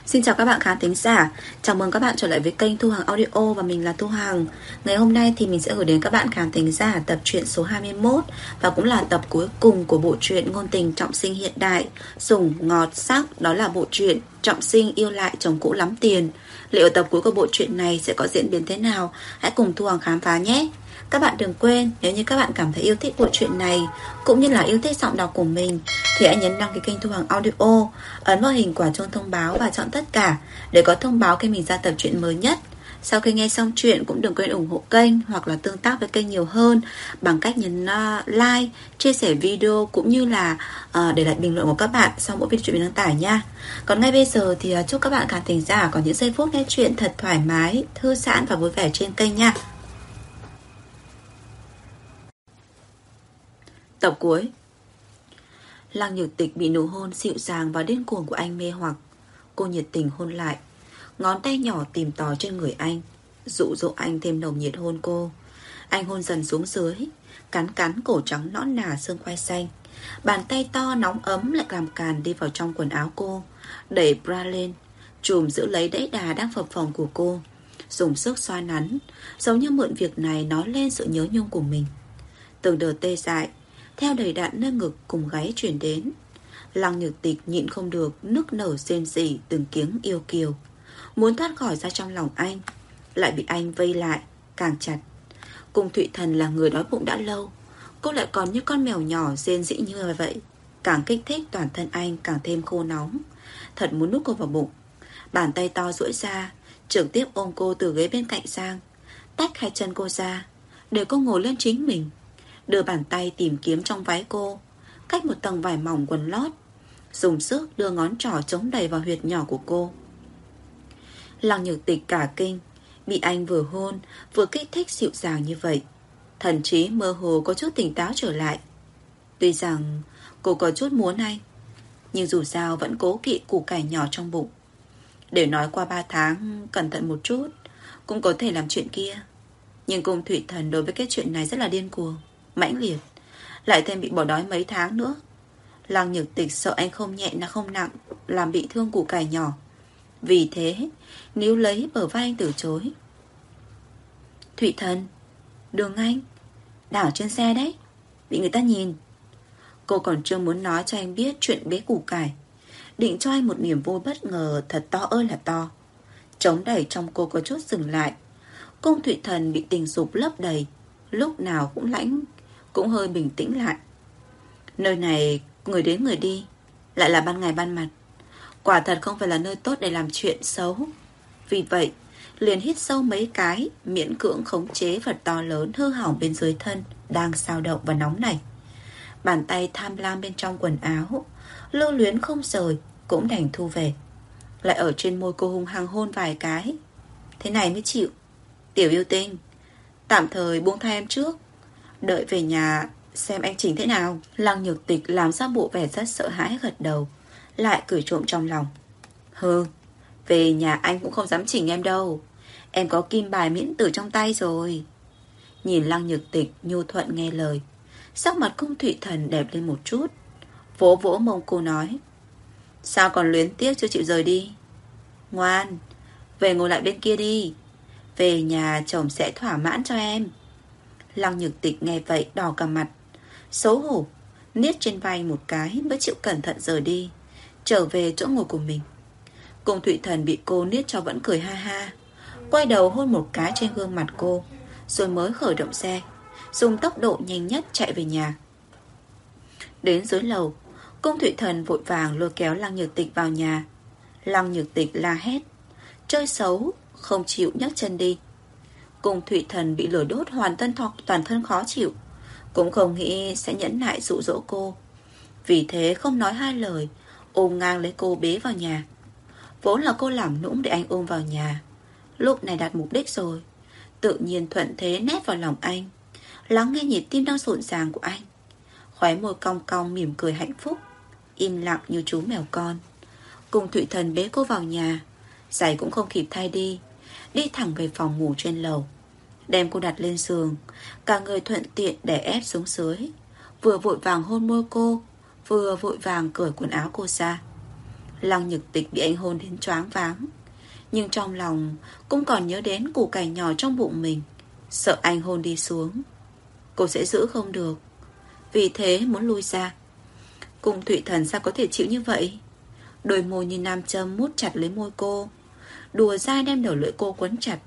Xin chào các bạn khán thính giả. Chào mừng các bạn trở lại với kênh Thu Hằng Audio và mình là Thu Hằng. Ngày hôm nay thì mình sẽ gửi đến các bạn khán thính giả tập truyện số 21 và cũng là tập cuối cùng của bộ truyện ngôn tình trọng sinh hiện đại, sủng ngọt sắc, đó là bộ truyện Trọng sinh yêu lại chồng cũ lắm tiền. Liệu ở tập cuối của bộ truyện này sẽ có diễn biến thế nào? Hãy cùng Thu Hằng khám phá nhé. Các bạn đừng quên, nếu như các bạn cảm thấy yêu thích bộ truyện này cũng như là yêu thích giọng đọc của mình thì hãy nhấn đăng ký kênh Thu Hằng Audio, ấn vào hình quả chuông thông báo và chọn tất cả để có thông báo khi mình ra tập truyện mới nhất. Sau khi nghe xong truyện cũng đừng quên ủng hộ kênh hoặc là tương tác với kênh nhiều hơn bằng cách nhấn like, chia sẻ video cũng như là để lại bình luận của các bạn sau mỗi video mình đăng tải nha. Còn ngay bây giờ thì chúc các bạn khán thính giả có những giây phút nghe truyện thật thoải mái, thư giãn và vui vẻ trên kênh nha. Tập cuối. Lăng Nhược Tịch bị nụ hôn dịu dàng và điên cuồng của anh mê hoặc. Cô nhiệt tình hôn lại, ngón tay nhỏ tìm tòi trên người anh, dụ dỗ anh thêm nồng nhiệt hôn cô. Anh hôn dần xuống dưới, cắn cắn cổ trắng nõn nà xương quai xanh. Bàn tay to nóng ấm lại làm càn đi vào trong quần áo cô, đẩy bra lên, chùm giữ lấy đẫy đà đang phập phồng của cô, dùng sức xoa nắn, giống như mượn việc này nói lên sự nhớ nhung của mình. Từng đợt tê dại theo đầy đặn nơi ngực cùng gáy chuyển đến. Lăng Nhược Tịch nhịn không được nức nở rên rỉ từng tiếng yêu kiều, muốn thoát khỏi ra trong lòng anh, lại bị anh vây lại càng chặt. Cung Thụy Thần là người đói bụng đã lâu, cô lại còn như con mèo nhỏ rên rỉ như vậy, càng kích thích toàn thân anh càng thêm khô nóng. Thật muốn nuốt cô vào bụng. Bàn tay to duỗi ra, trực tiếp ôm cô từ ghế bên cạnh sang, tách hai chân cô ra để cô ngồi lên chính mình, đưa bàn tay tìm kiếm trong váy cô, cách một tầng vải mỏng quần lót, dùng sức đưa ngón trỏ chống đầy vào huyệt nhỏ của cô. Lăng Nhược Tịch cả kinh, bị anh vừa hôn vừa kích thích dịu dàng như vậy, thần trí mơ hồ có chút tỉnh táo trở lại. Tuy rằng cô có chút muốn anh, nhưng dù sao vẫn cố kỵ củ cải nhỏ trong bụng. Để nói qua 3 tháng cẩn thận một chút cũng có thể làm chuyện kia, nhưng Cung Thụy Thần đối với cái chuyện này rất là điên cuồng, mãnh liệt, lại thêm bị bỏ đói mấy tháng nữa. Lăng Nhược Tịch sợ anh không nhẹ là không nặng, làm bị thương củ cải nhỏ. Vì thế níu lấy bờ vai anh từ chối. Thụy Thần, Đường Anh, đảo trên xe đấy, bị người ta nhìn. Cô còn chưa muốn nói cho anh biết chuyện bế củ cải, định cho anh một niềm vui bất ngờ thật to ơi là to. Chống đẩy trong cô có chút dừng lại. Cung Thụy Thần bị tình dục lấp đầy, lúc nào cũng lãnh, cũng hơi bình tĩnh lại. Nơi này người đến người đi, lại là ban ngày ban mặt, quả thật không phải là nơi tốt để làm chuyện xấu. Vì vậy liền hít sâu mấy cái, miễn cưỡng khống chế vật to lớn hư hỏng bên dưới thân đang xao động và nóng này. Bàn tay tham lam bên trong quần áo, lưu luyến không rời, cũng đành thu về. Lại ở trên môi cô hung hăng hôn vài cái. Thế này mới chịu. Tiểu yêu tinh, tạm thời buông tha em trước, đợi về nhà xem anh chỉnh thế nào. Lăng Nhược Tịch làm ra bộ vẻ rất sợ hãi, gật đầu, lại cười trộm trong lòng. Hừ, về nhà anh cũng không dám chỉnh em đâu, em có kim bài miễn tử trong tay rồi. Nhìn Lăng Nhược Tịch nhu thuận nghe lời, sắc mặt Cung Thụy Thần đẹp lên một chút, vỗ vỗ mông cô nói: Sao còn luyến tiếc chưa chịu rời đi? Ngoan, về ngồi lại bên kia đi, về nhà chồng sẽ thỏa mãn cho em. Lăng Nhược Tịch nghe vậy đỏ cả mặt, xấu hổ niết trên vai một cái mới chịu cẩn thận rời đi, trở về chỗ ngồi của mình. Cung Thụy Thần bị cô niết cho vẫn cười ha ha, quay đầu hôn một cái trên gương mặt cô, rồi mới khởi động xe, dùng tốc độ nhanh nhất chạy về nhà. Đến dưới lầu, Cung Thụy Thần vội vàng lôi kéo Lăng Nhược Tịch vào nhà. Lăng Nhược Tịch la hét, chơi xấu, không chịu nhấc chân đi. Cung Thụy Thần bị lửa đốt toàn thân khó chịu, cũng không nghĩ sẽ nhẫn nại dụ dỗ cô. Vì thế không nói hai lời, ôm ngang lấy cô bế vào nhà. Vốn là cô làm nũng để anh ôm vào nhà, lúc này đạt mục đích rồi, tự nhiên thuận thế nép vào lòng anh, lắng nghe nhịp tim đang rộn ràng của anh. Khóe môi cong cong mỉm cười hạnh phúc, im lặng như chú mèo con. Cung Thụy Thần bế cô vào nhà, giày cũng không kịp thay đi thẳng về phòng ngủ trên lầu, đem cô đặt lên giường, cả người thuận tiện đè ép xuống dưới, vừa vội vàng hôn môi cô, vừa vội vàng cởi quần áo cô ra. Lăng Nhược Tịch bị anh hôn đến choáng váng, nhưng trong lòng cũng còn nhớ đến củ cải nhỏ trong bụng mình, sợ anh hôn đi xuống cô sẽ giữ không được, vì thế muốn lui ra. Cung Thụy Thần sao có thể chịu như vậy? Đôi môi như nam châm mút chặt lấy môi cô, đùa dai đem đầu lưỡi cô quấn chặt.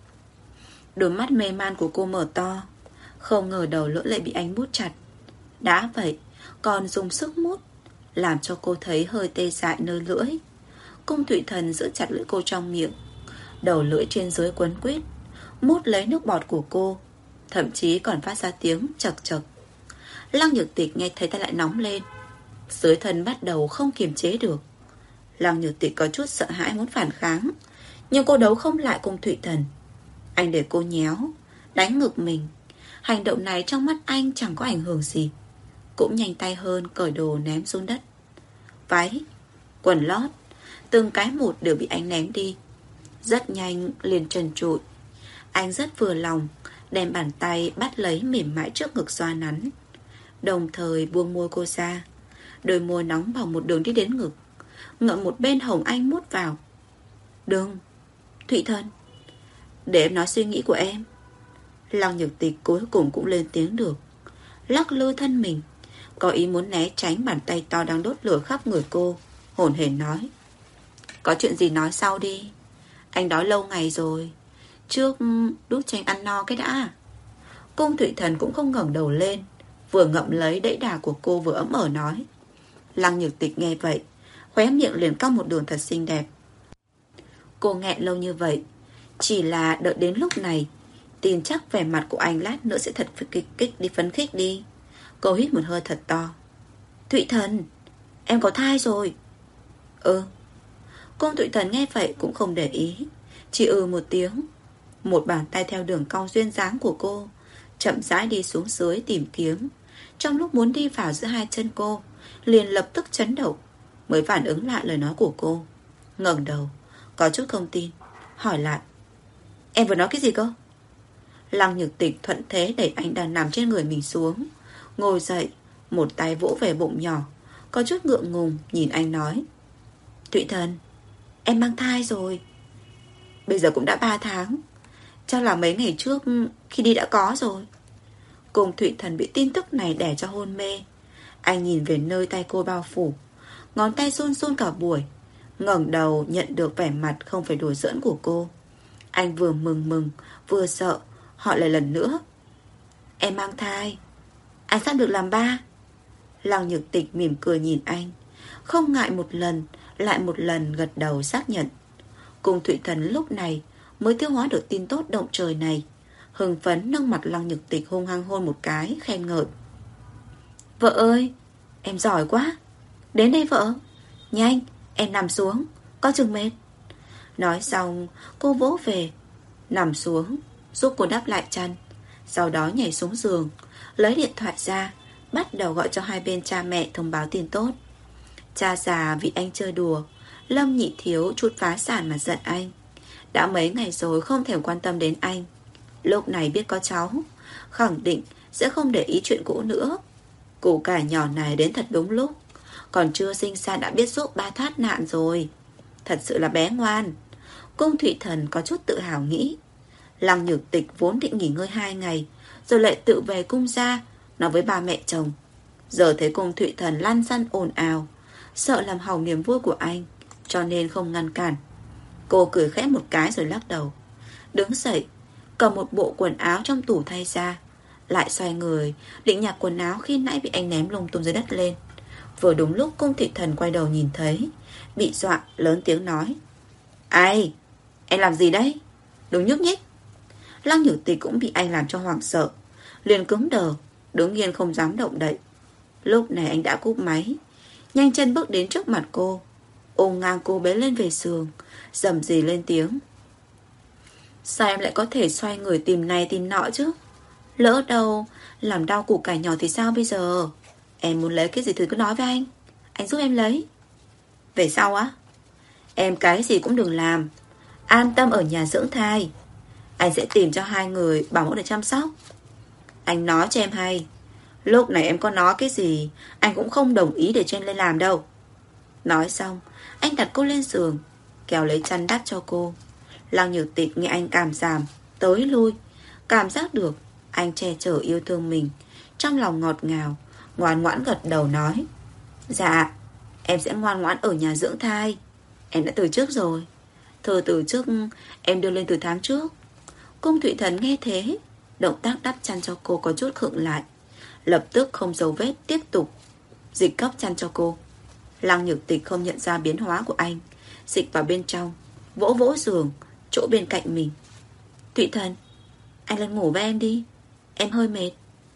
Đôi mắt mê man của cô mở to, không ngờ đầu lưỡi lại bị anh mút chặt. Đã vậy còn dùng sức mút, làm cho cô thấy hơi tê dại nơi lưỡi. Cung Thụy Thần giữ chặt lưỡi cô trong miệng, đầu lưỡi trên dưới quấn quýt, mút lấy nước bọt của cô, thậm chí còn phát ra tiếng chật chật. Lăng Nhược Tịch nghe thấy tay lại nóng lên, dưới thân bắt đầu không kiềm chế được. Lăng Nhược Tịch có chút sợ hãi muốn phản kháng, nhưng cô đấu không lại Cung Thụy Thần. Anh để cô nhéo, đánh ngực mình. Hành động này trong mắt anh chẳng có ảnh hưởng gì. Cũng nhanh tay hơn cởi đồ ném xuống đất. Váy, quần lót, từng cái một đều bị anh ném đi. Rất nhanh liền trần trụi. Anh rất vừa lòng, đem bàn tay bắt lấy mềm mại trước ngực xoa nắn, đồng thời buông môi cô ra. Đôi môi nóng bỏng một đường đi đến ngực, ngậm một bên hồng anh mút vào. Đừng, Thụy Thần, để em nói suy nghĩ của em. Lăng Nhược Tịch cuối cùng cũng lên tiếng được, lắc lư thân mình, có ý muốn né tránh bàn tay to đang đốt lửa khắp người cô, hổn hển nói: có chuyện gì nói sau đi, anh đói lâu ngày rồi, trước đút cho anh ăn no cái đã. Cung Thụy Thần cũng không ngẩng đầu lên, vừa ngậm lấy đẫy đà của cô vừa ấm ở nói. Lăng Nhược Tịch nghe vậy, khóe miệng liền cong một đường thật xinh đẹp. Cô nghẹn lâu như vậy, chỉ là đợi đến lúc này, tin chắc vẻ mặt của anh lát nữa sẽ thật phấn khích đi. Cô hít một hơi thật to. Thụy Thần, em có thai rồi. Ừ. Cung Thụy Thần nghe vậy cũng không để ý, chỉ một tiếng. Một bàn tay theo đường cong duyên dáng của cô chậm rãi đi xuống dưới tìm kiếm. Trong lúc muốn đi vào giữa hai chân cô, liền lập tức chấn động, mới phản ứng lại lời nói của cô. Ngẩng đầu, có chút không tin, hỏi lại: em vừa nói cái gì cơ? Lăng Nhược Tịch thuận thế đẩy anh đang nằm trên người mình xuống, ngồi dậy, một tay vỗ về bụng nhỏ, có chút ngượng ngùng nhìn anh nói: Thụy Thần, em mang thai rồi. Bây giờ cũng đã 3 tháng, chắc là mấy ngày trước khi đi đã có rồi. Cung Thụy Thần bị tin tức này đè cho hôn mê. Anh nhìn về nơi tay cô bao phủ, ngón tay run run cả buổi, ngẩng đầu nhận được vẻ mặt không phải đùa giỡn của cô. Anh vừa mừng vừa sợ, hỏi lại lần nữa: em mang thai, anh sắp được làm ba. Lăng Nhược Tịch mỉm cười nhìn anh, không ngại một lần lại một lần gật đầu xác nhận. Cung Thụy Thần lúc này mới tiêu hóa được tin tốt động trời này, hưng phấn nâng mặt Lăng Nhược Tịch hung hăng hôn một cái, khen ngợi: vợ ơi, em giỏi quá. Đến đây vợ, nhanh, em nằm xuống, có chừng mệt. Nói xong cô vỗ về, nằm xuống, giúp cô đắp lại chăn. Sau đó nhảy xuống giường, lấy điện thoại ra, bắt đầu gọi cho hai bên cha mẹ thông báo tin tốt. Cha già vì anh chơi đùa, Lâm Nhị Thiếu chút phá sản mà giận anh. Đã mấy ngày rồi không thèm quan tâm đến anh, lúc này biết có cháu, khẳng định sẽ không để ý chuyện cũ nữa. Củ cải nhỏ này đến thật đúng lúc, còn chưa sinh ra đã biết giúp ba thoát nạn rồi. Thật sự là bé ngoan. Cung Thụy Thần có chút tự hào nghĩ. Lăng Nhược Tịch vốn định nghỉ ngơi 2 ngày, rồi lại tự về cung ra, nói với ba mẹ chồng. Giờ thấy Cung Thụy Thần lăn xăn ồn ào, sợ làm hỏng niềm vui của anh, cho nên không ngăn cản. Cô cười khẽ một cái rồi lắc đầu, đứng dậy, cầm một bộ quần áo trong tủ thay ra, lại xoay người định nhặt quần áo khi nãy bị anh ném lung tung dưới đất lên. Vừa đúng lúc Cung Thụy Thần quay đầu nhìn thấy, bị dọa lớn tiếng nói: ai, em làm gì đấy, đừng nhúc nhích. Lăng Nhược Tịch cũng bị anh làm cho hoảng sợ, liền cứng đờ, đứng yên không dám động đậy. Lúc này anh đã cúp máy, nhanh chân bước đến trước mặt cô, ôm ngang cô bế lên về giường, rầm rì lên tiếng: sao em lại có thể xoay người tìm này tìm nọ chứ? Lỡ đâu làm đau củ cải nhỏ thì sao bây giờ? Em muốn lấy cái gì thì cứ nói với anh giúp em lấy. Về sau á, em cái gì cũng đừng làm, an tâm ở nhà dưỡng thai, anh sẽ tìm cho 2 người bảo mẫu để chăm sóc. Anh nói cho em hay, lúc này em có nói cái gì anh cũng không đồng ý để cho em lên làm đâu. Nói xong, anh đặt cô lên giường, kéo lấy chăn đắp cho cô. Lăng Nhược Tịch nghe anh cảm giảm tới lui, cảm giác được anh che chở yêu thương mình. Trong lòng ngọt ngào, ngoan ngoãn gật đầu nói: Dạ, em sẽ ngoan ngoãn ở nhà dưỡng thai. Em đã từ trước rồi. Thư từ trước em đưa lên từ tháng trước. Cung Thụy Thần nghe thế, động tác đắp chăn cho cô có chút khựng lại, lập tức không giấu vết tiếp tục dịch cấp chăn cho cô. Lăng Nhược Tịch không nhận ra biến hóa của anh, dịch vào bên trong, vỗ vỗ giường chỗ bên cạnh mình. Thụy Thần, anh lên ngủ với em đi, em hơi mệt.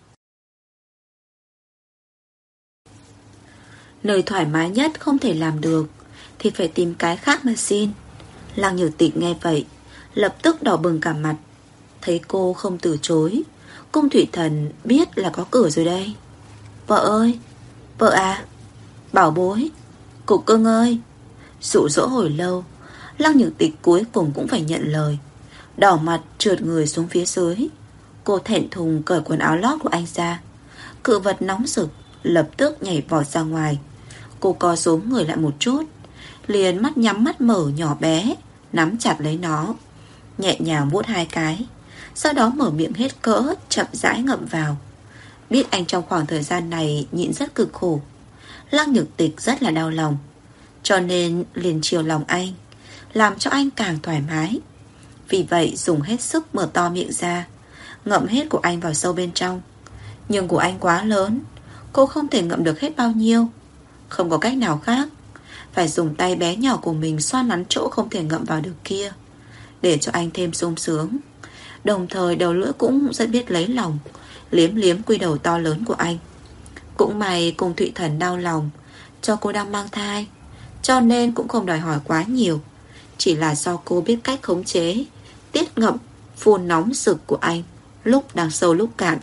Nơi thoải mái nhất không thể làm được thì phải tìm cái khác mà xin. Lăng Nhược Tịch nghe vậy, lập tức đỏ bừng cả mặt. Thấy cô không từ chối, Cung Thụy Thần biết là có cửa rồi đây. Vợ ơi, vợ à, bảo bối, cục cưng ơi. Dụ dỗ hồi lâu, Lăng Nhược Tịch cuối cùng cũng phải nhận lời. Đỏ mặt trượt người xuống phía dưới. Cô thẹn thùng cởi quần áo lót của anh ra. Cự vật nóng rực lập tức nhảy vọt ra ngoài. Cô co rúm người lại một chút, liền mắt nhắm mắt mở nhỏ bé, nắm chặt lấy nó, nhẹ nhàng vuốt hai cái, sau đó mở miệng hết cỡ, chậm rãi ngậm vào. Biết anh trong khoảng thời gian này nhịn rất cực khổ, Lăng Nhược Tịch rất là đau lòng, cho nên liền chiều lòng anh, làm cho anh càng thoải mái. Vì vậy dùng hết sức mở to miệng ra, ngậm hết của anh vào sâu bên trong. Nhưng của anh quá lớn, cô không thể ngậm được hết bao nhiêu. Không có cách nào khác, phải dùng tay bé nhỏ của mình xoa nắn chỗ không thể ngậm vào được kia, để cho anh thêm sung sướng. Đồng thời đầu lưỡi cũng rất biết lấy lòng, liếm liếm quy đầu to lớn của anh. Cũng may Cung Thụy Thần đau lòng cho cô đang mang thai, cho nên cũng không đòi hỏi quá nhiều. Chỉ là do cô biết cách khống chế tiết ngậm phun nóng rực của anh lúc đang sâu lúc cạn.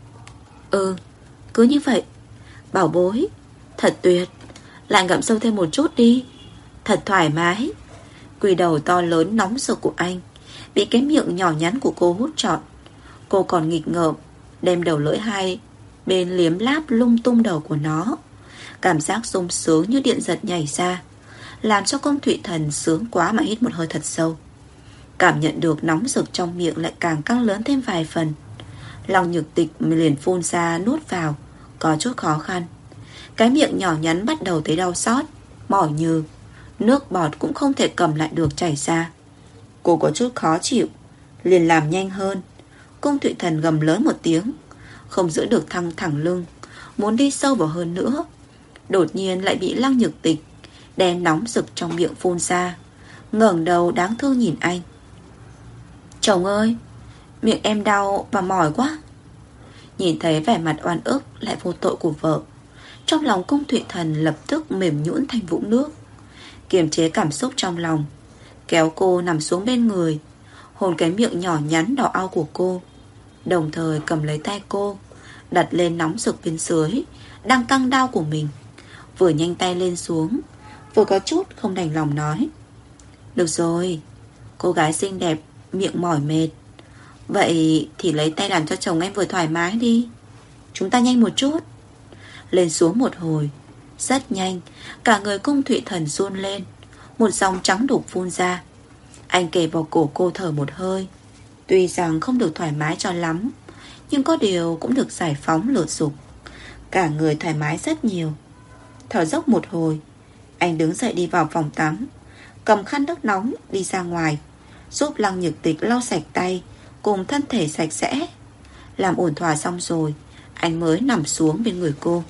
Cứ như vậy, bảo bối, thật tuyệt. Lại ngậm sâu thêm một chút đi, thật thoải mái. Quy đầu to lớn nóng rực của anh bị cái miệng nhỏ nhắn của cô hút trọn. Cô còn nghịch ngợm đem đầu lưỡi hai bên liếm láp lung tung đầu của nó. Cảm giác sung sướng như điện giật nhảy ra, làm cho Cung Thụy Thần sướng quá mà hít một hơi thật sâu. Cảm nhận được nóng rực trong miệng lại càng căng lớn thêm vài phần. Lăng Nhược Tịch liền phun ra nuốt vào, có chút khó khăn. Cái miệng nhỏ nhắn bắt đầu thấy đau xót, mỏi nhừ, nước bọt cũng không thể cầm lại được chảy ra. Cô có chút khó chịu, liền làm nhanh hơn. Cung Thụy Thần gầm lớn một tiếng, không giữ được thăng thẳng lưng, muốn đi sâu vào hơn nữa. Đột nhiên lại bị Lăng Nhược Tịch đen nóng rực trong miệng phun ra, ngẩng đầu đáng thương nhìn anh. Chồng ơi, miệng em đau và mỏi quá. Nhìn thấy vẻ mặt oan ức lại vô tội của vợ, trong lòng Cung Thụy Thần lập tức mềm nhũn thành vũng nước. Kiềm chế cảm xúc trong lòng, kéo cô nằm xuống bên người, hôn cái miệng nhỏ nhắn đỏ au của cô, đồng thời cầm lấy tay cô, đặt lên nóng rực bên dưới đang căng đau của mình. Vừa nhanh tay lên xuống, vừa có chút không đành lòng nói: Được rồi, cô gái xinh đẹp, miệng mỏi mệt, vậy thì lấy tay làm cho chồng em vừa thoải mái đi. Chúng ta nhanh một chút. Lên xuống một hồi, rất nhanh, cả người Cung Thụy Thần run lên, một dòng trắng đục phun ra. Anh kề vào cổ cô thở một hơi. Tuy rằng không được thoải mái cho lắm, nhưng có điều cũng được giải phóng lột dục. Cả người thoải mái rất nhiều. Thở dốc một hồi, anh đứng dậy đi vào phòng tắm, cầm khăn nước nóng đi ra ngoài, giúp Lăng Nhược Tịch lau sạch tay cùng thân thể sạch sẽ. Làm ổn thỏa xong rồi, anh mới nằm xuống bên người cô.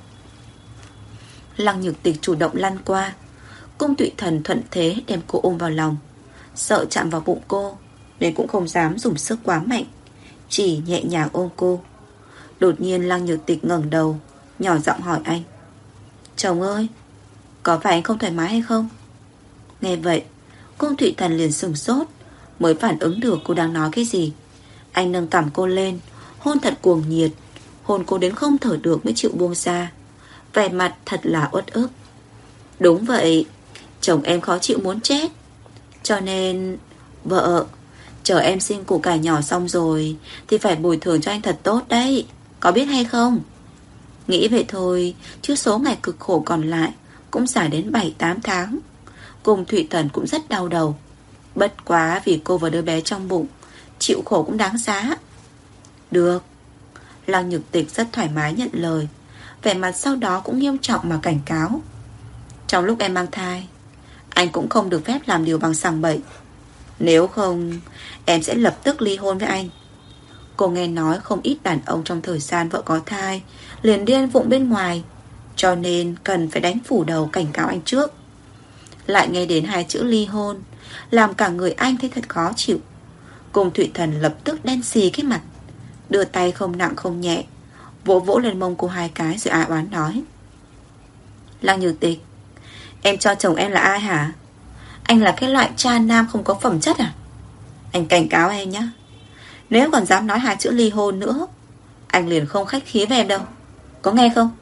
Lăng Nhược Tịch chủ động lăn qua, Cung Thụy Thần thuận thế đem cô ôm vào lòng. Sợ chạm vào bụng cô nên cũng không dám dùng sức quá mạnh, chỉ nhẹ nhàng ôm cô. Đột nhiên Lăng Nhược Tịch ngẩng đầu, nhỏ giọng hỏi anh: Chồng ơi, có phải anh không thoải mái hay không? Nghe vậy, Cung Thụy Thần liền sửng sốt, mới phản ứng được cô đang nói cái gì. Anh nâng cằm cô lên, hôn thật cuồng nhiệt, hôn cô đến không thở được mới chịu buông ra. Vẻ mặt thật là uất ức. Đúng vậy, chồng em khó chịu muốn chết. Cho nên, vợ, chờ em sinh củ cải nhỏ xong rồi thì phải bồi thường cho anh thật tốt đấy, có biết hay không? Nghĩ vậy thôi, chứ số ngày cực khổ còn lại cũng dài đến 7-8 tháng. Cùng Thụy Thần cũng rất đau đầu. Bất quá vì cô và đứa bé trong bụng, chịu khổ cũng đáng giá. Được. Lăng Nhược Tịch rất thoải mái nhận lời, vẻ mặt sau đó cũng nghiêm trọng mà cảnh cáo. Trong lúc em mang thai, anh cũng không được phép làm điều bằng sằng bậy. Nếu không, em sẽ lập tức ly hôn với anh. Cô nghe nói không ít đàn ông trong thời gian vợ có thai liền điên vụng bên ngoài, cho nên cần phải đánh phủ đầu cảnh cáo anh trước. Lại nghe đến 2 chữ ly hôn, làm cả người anh thấy thật khó chịu. Cùng Thụy Thần lập tức đen xì cái mặt, đưa tay không nặng không nhẹ vỗ vỗ lên mông cô 2 cái rồi ai oán nói. Lăng Nhược Tịch, em cho chồng em là ai hả? Anh là cái loại cha nam không có phẩm chất à? Anh cảnh cáo em nhé, nếu còn dám nói 2 chữ ly hôn nữa, anh liền không khách khí với em đâu. Có nghe không?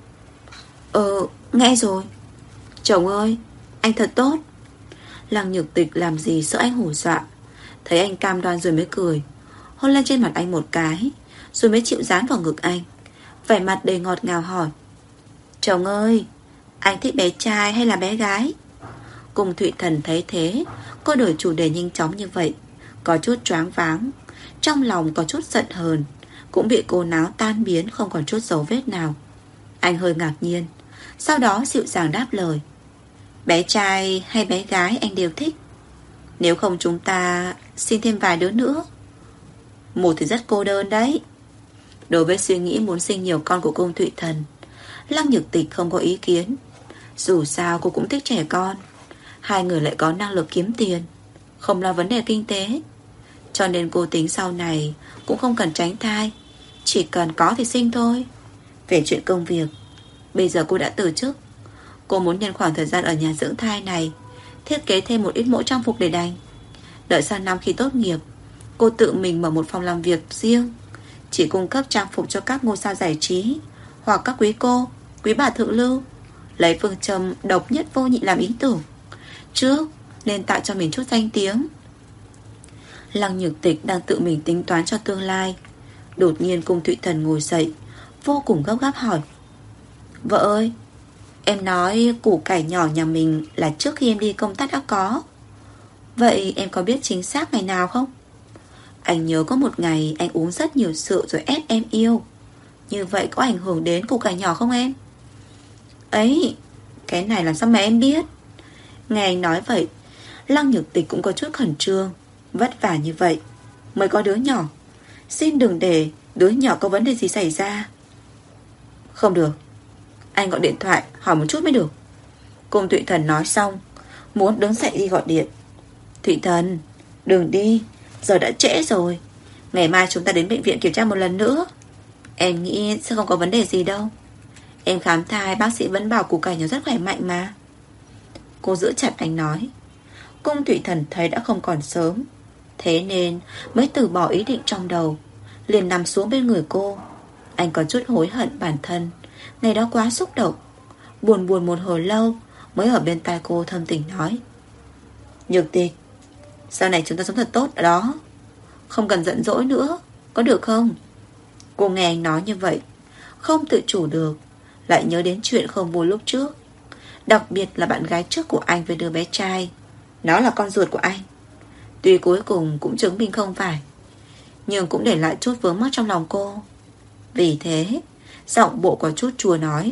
Nghe rồi. Chồng ơi, anh thật tốt. Lăng Nhược Tịch làm gì sợ anh hù dọa, thấy anh cam đoan rồi mới cười, hôn lên trên mặt anh một cái, rồi mới chịu dán vào ngực anh, vẻ mặt đầy ngọt ngào hỏi. Chồng ơi, anh thích bé trai hay là bé gái? Cùng Thụy Thần thấy thế, cô đổi chủ đề nhanh chóng như vậy, có chút choáng váng, trong lòng có chút giận hờn, cũng bị cô náo tan biến không còn chút dấu vết nào. Anh hơi ngạc nhiên, sau đó dịu dàng đáp lời. Bé trai hay bé gái anh đều thích. Nếu không chúng ta sinh thêm vài đứa nữa. Một thì rất cô đơn đấy. Đối với suy nghĩ muốn sinh nhiều con của Cung Thụy Thần, Lăng Nhược Tịch không có ý kiến. Dù sao cô cũng thích trẻ con, 2 người lại có năng lực kiếm tiền, không lo vấn đề kinh tế, cho nên cô tính sau này cũng không cần tránh thai, chỉ cần có thì sinh thôi. Về chuyện công việc, bây giờ cô đã từ chức. Cô muốn nhân khoảng thời gian ở nhà dưỡng thai này thiết kế thêm một ít mẫu trang phục để đành. Đợi sang năm khi tốt nghiệp, cô tự mình mở một phòng làm việc riêng, chỉ cung cấp trang phục cho các ngôi sao giải trí hoặc các quý cô, quý bà thượng lưu, lấy phương châm độc nhất vô nhị làm ý tưởng. Trước nên tạo cho mình chút danh tiếng. Lăng Nhược Tịch đang tự mình tính toán cho tương lai. Đột nhiên Cung Thụy Thần ngồi dậy, vô cùng gấp gáp hỏi. Vợ ơi, em nói củ cải nhỏ nhà mình là trước khi em đi công tác đã có. Vậy em có biết chính xác ngày nào không? Anh nhớ có một ngày anh uống rất nhiều rượu rồi ép em yêu. Như vậy có ảnh hưởng đến củ cải nhỏ không em? Ấy, cái này làm sao mà em biết? Nghe anh nói vậy, Lăng Nhược Tịch cũng có chút khẩn trương. Vất vả như vậy mới có đứa nhỏ, xin đừng để đứa nhỏ có vấn đề gì xảy ra. Không được, anh gọi điện thoại hỏi một chút mới được. Cùng Thụy Thần nói xong, muốn đứng dậy đi gọi điện. Thụy Thần, đừng đi, giờ đã trễ rồi. Ngày mai chúng ta đến bệnh viện kiểm tra một lần nữa. Em nghĩ sẽ không có vấn đề gì đâu. Em khám thai bác sĩ vẫn bảo củ cải nhỏ rất khỏe mạnh mà. Cô giữ chặt anh nói. Cung Thụy Thần thấy đã không còn sớm, thế nên mới từ bỏ ý định trong đầu, liền nằm xuống bên người cô. Anh có chút hối hận bản thân ngày đó quá xúc động. Buồn buồn một hồi lâu mới ở bên tai cô thâm tình nói. Nhược Tịch, sau này chúng ta sống thật tốt ở đó, không cần giận dỗi nữa, có được không? Cô nghe anh nói như vậy, không tự chủ được, lại nhớ đến chuyện không vui lúc trước, đặc biệt là bạn gái trước của anh với đứa bé trai. Nó là con ruột của anh. Tuy cuối cùng cũng chứng minh không phải, nhưng cũng để lại chút vướng mắc trong lòng cô. Vì thế giọng bộ có chút chua nói.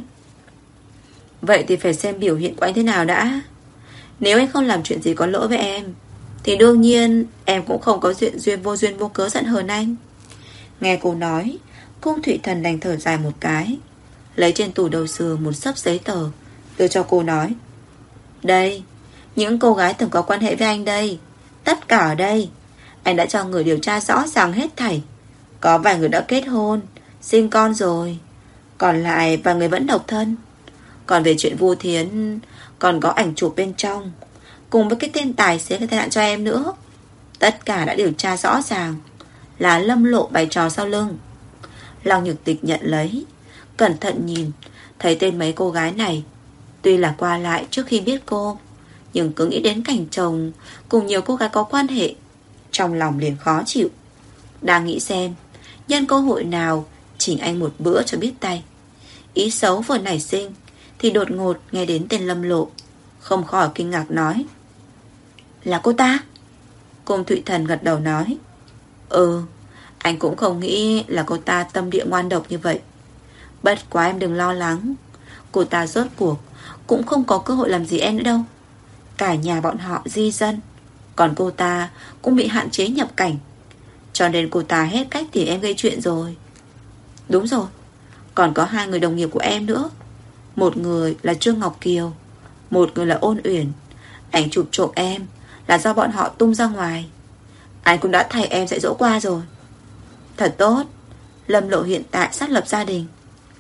Vậy thì phải xem biểu hiện của anh thế nào đã. Nếu anh không làm chuyện gì có lỗi với em, thì đương nhiên em cũng không có duyên vô cớ giận hờn anh. Nghe cô nói, Cung Thụy Thần đành thở dài một cái, lấy trên tủ đầu giường một xấp giấy tờ, đưa cho cô nói. Đây, những cô gái từng có quan hệ với anh đây, tất cả ở đây. Anh đã cho người điều tra rõ ràng hết thảy. Có vài người đã kết hôn, sinh con rồi, còn lại vài người vẫn độc thân. Còn về chuyện Vu Thiến, còn có ảnh chụp bên trong, cùng với cái tên tài xế gây tai nạn cho em nữa. Tất cả đã điều tra rõ ràng, là Lâm Lộ bày trò sau lưng. Lăng Nhược Tịch nhận lấy, cẩn thận nhìn, thấy tên mấy cô gái này. Tuy là qua lại trước khi biết cô, nhưng cứ nghĩ đến cảnh chồng cùng nhiều cô gái có quan hệ, trong lòng liền khó chịu. Đang nghĩ xem nhân cơ hội nào chỉnh anh một bữa cho biết tay. Ý xấu vừa nảy sinh thì đột ngột nghe đến tên Lâm Lộ, không khỏi kinh ngạc nói: Là cô ta? Cung Thụy Thần gật đầu nói: Ừ, anh cũng không nghĩ là cô ta tâm địa ngoan độc như vậy. Bất quá em đừng lo lắng, cô ta rốt cuộc cũng không có cơ hội làm gì em nữa đâu. Cả nhà bọn họ di dân, còn cô ta cũng bị hạn chế nhập cảnh, cho nên cô ta hết cách tìm em gây chuyện rồi. Đúng rồi, còn có 2 người đồng nghiệp của em nữa. Một người là Trương Ngọc Kiều, một người là Ôn Uyển. Ảnh chụp trộm em là do bọn họ tung ra ngoài. Anh cũng đã thay em dạy dỗ qua rồi. Thật tốt, Lâm Lộ hiện tại sắp lập gia đình.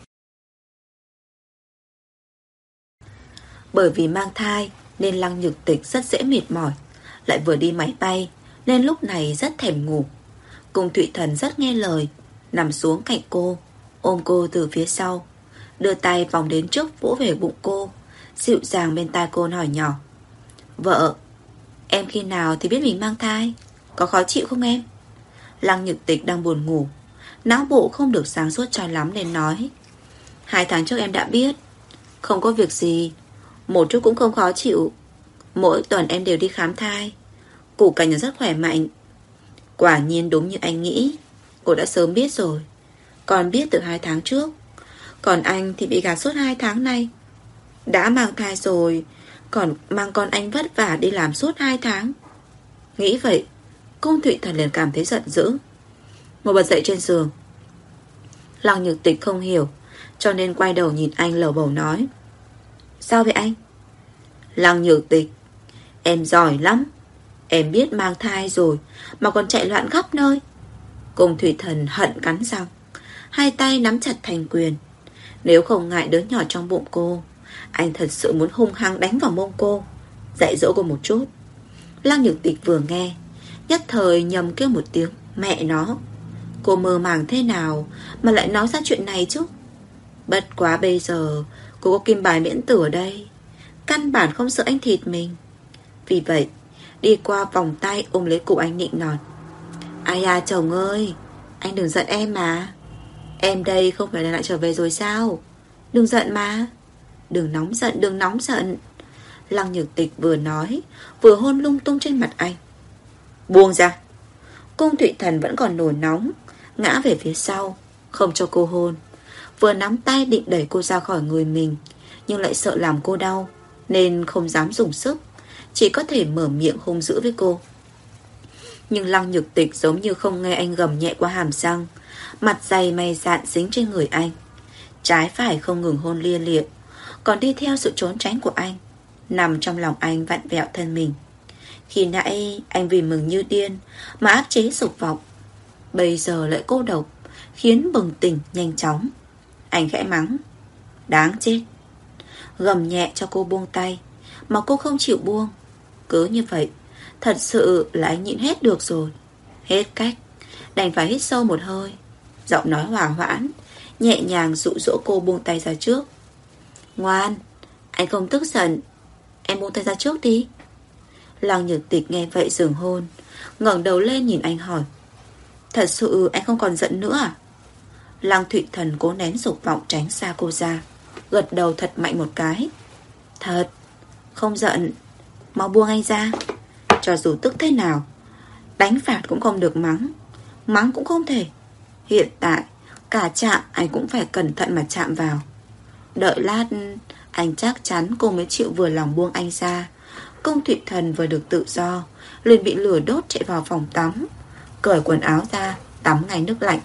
Bởi vì mang thai nên Lăng Nhược Tịch rất dễ mệt mỏi, lại vừa đi máy bay nên lúc này rất thèm ngủ. Cung Thụy Thần rất nghe lời, nằm xuống cạnh cô, ôm cô từ phía sau, đưa tay vòng đến trước vỗ về bụng cô, dịu dàng bên tai cô hỏi nhỏ: Vợ, em khi nào thì biết mình mang thai? Có khó chịu không em? Lăng Nhược Tịch đang buồn ngủ, não bộ không được sáng suốt cho lắm nên nói: 2 tháng trước em đã biết. Không có việc gì, một chút cũng không khó chịu. Mỗi tuần em đều đi khám thai, củ cải rất khỏe mạnh. Quả nhiên đúng như anh nghĩ, cô đã sớm biết rồi. Còn biết từ 2 tháng trước. Còn anh thì bị gạt suốt 2 tháng nay. Đã mang thai rồi, còn mang con anh vất vả đi làm suốt 2 tháng. Nghĩ vậy, Cung Thụy Thần liền cảm thấy giận dữ, ngồi bật dậy trên giường. Lăng Nhược Tịch không hiểu, cho nên quay đầu nhìn anh lầu bầu nói: Sao vậy anh? Lăng Nhược Tịch, em giỏi lắm. Em biết mang thai rồi mà còn chạy loạn khắp nơi. Cung Thụy Thần hận cắn răng, 2 tay nắm chặt thành quyền. Nếu không ngại đứa nhỏ trong bụng cô, anh thật sự muốn hung hăng đánh vào mông cô, dạy dỗ cô một chút. Lăng Nhược Tịch vừa nghe, nhất thời nhầm kêu một tiếng mẹ nó. Cô mơ màng thế nào mà lại nói ra chuyện này chứ? Bất quá bây giờ cô có kim bài miễn tử ở đây, căn bản không sợ anh thịt mình. Vì vậy đi qua vòng tay ôm lấy cổ anh nịnh nọt: Ai à chồng ơi, anh đừng giận em mà. Em đây không phải là lại trở về rồi sao? Đừng giận mà. Đừng nóng giận, đừng nóng giận. Lăng Nhược Tịch vừa nói vừa hôn lung tung trên mặt anh. Buông ra. Cung Thụy Thần vẫn còn nổi nóng, ngã về phía sau, không cho cô hôn. Vừa nắm tay định đẩy cô ra khỏi người mình, nhưng lại sợ làm cô đau, nên không dám dùng sức, chỉ có thể mở miệng hung dữ với cô. Nhưng Lăng Nhược Tịch giống như không nghe anh gầm nhẹ qua hàm răng, mặt dày mày dạn dính trên người anh, trái phải không ngừng hôn lia lịa, còn đi theo sự trốn tránh của anh, nằm trong lòng anh vặn vẹo thân mình. Khi nãy anh vì mừng như điên mà áp chế dục vọng, bây giờ lại cô độc, khiến bừng tỉnh nhanh chóng. Anh khẽ mắng: Đáng chết. Gầm nhẹ cho cô buông tay, mà cô không chịu buông. Cứ như vậy, thật sự là anh nhịn hết được rồi. Hết cách, đành phải hít sâu một hơi, giọng nói hòa hoãn, nhẹ nhàng dụ dỗ cô buông tay ra trước. Ngoan, anh không tức giận, em buông tay ra trước đi. Lăng Nhược Tịch nghe vậy dừng hôn, ngẩng đầu lên nhìn anh hỏi: Thật sự anh không còn giận nữa à? Lăng Thụy Thần cố nén dục vọng tránh xa cô ra, gật đầu thật mạnh một cái: Thật, không giận. Mau buông anh ra. Cho dù tức thế nào, đánh phạt cũng không được mắng, mắng cũng không thể. Hiện tại cả chạm anh cũng phải cẩn thận mà chạm vào. Đợi lát anh chắc chắn cô mới chịu vừa lòng buông anh ra. Cung Thụy Thần vừa được tự do, liền bị lửa đốt chạy vào phòng tắm, cởi quần áo ra, tắm ngay nước lạnh.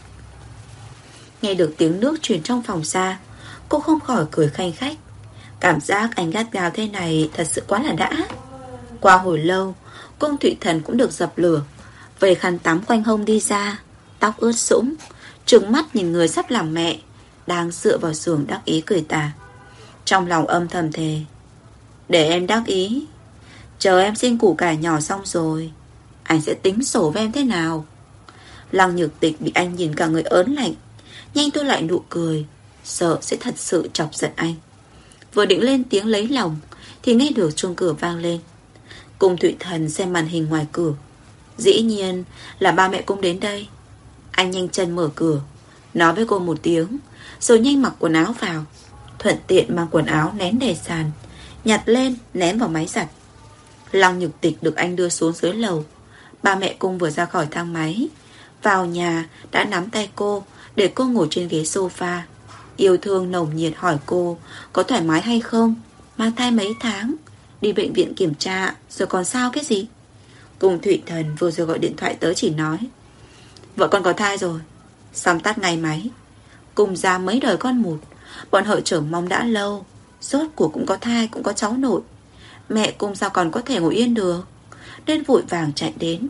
Nghe được tiếng nước truyền trong phòng ra, cô không khỏi cười khanh khách. Cảm giác anh gắt gao thế này thật sự quá là đã. Qua hồi lâu, Cung Thụy Thần cũng được dập lửa, về khăn tắm quanh hông đi ra, tóc ướt sũng, trừng mắt nhìn người sắp làm mẹ, đang dựa vào giường đắc ý cười tà. Trong lòng âm thầm thề: Để em đắc ý, chờ em sinh củ cải nhỏ xong rồi, anh sẽ tính sổ với em thế nào. Lăng Nhược Tịch bị anh nhìn cả người ớn lạnh, nhanh tôi lại nụ cười, sợ sẽ thật sự chọc giận anh. Vừa định lên tiếng lấy lòng thì nghe được chuông cửa vang lên. Cung Thụy Thần xem màn hình ngoài cửa, dĩ nhiên là ba mẹ Cung đến đây. Anh nhanh chân mở cửa, nói với cô một tiếng, rồi nhanh mặc quần áo vào, thuận tiện mang quần áo ném đầy sàn, nhặt lên ném vào máy giặt. Lăng Nhược Tịch được anh đưa xuống dưới lầu. Ba mẹ Cung vừa ra khỏi thang máy, vào nhà đã nắm tay cô, để cô ngồi trên ghế sofa. Yêu thương nồng nhiệt hỏi cô có thoải mái hay không, mang thai mấy tháng, đi bệnh viện kiểm tra rồi còn sao cái gì. Cung Thụy Thần vừa rồi gọi điện thoại tới chỉ nói vợ con có thai rồi, xong tắt ngay máy. Cùng ra mấy đời con một, bọn họ chờ mong đã lâu, rốt cuộc cũng có thai, cũng có cháu nội. Mẹ Cung sao còn có thể ngồi yên được, nên vội vàng chạy đến.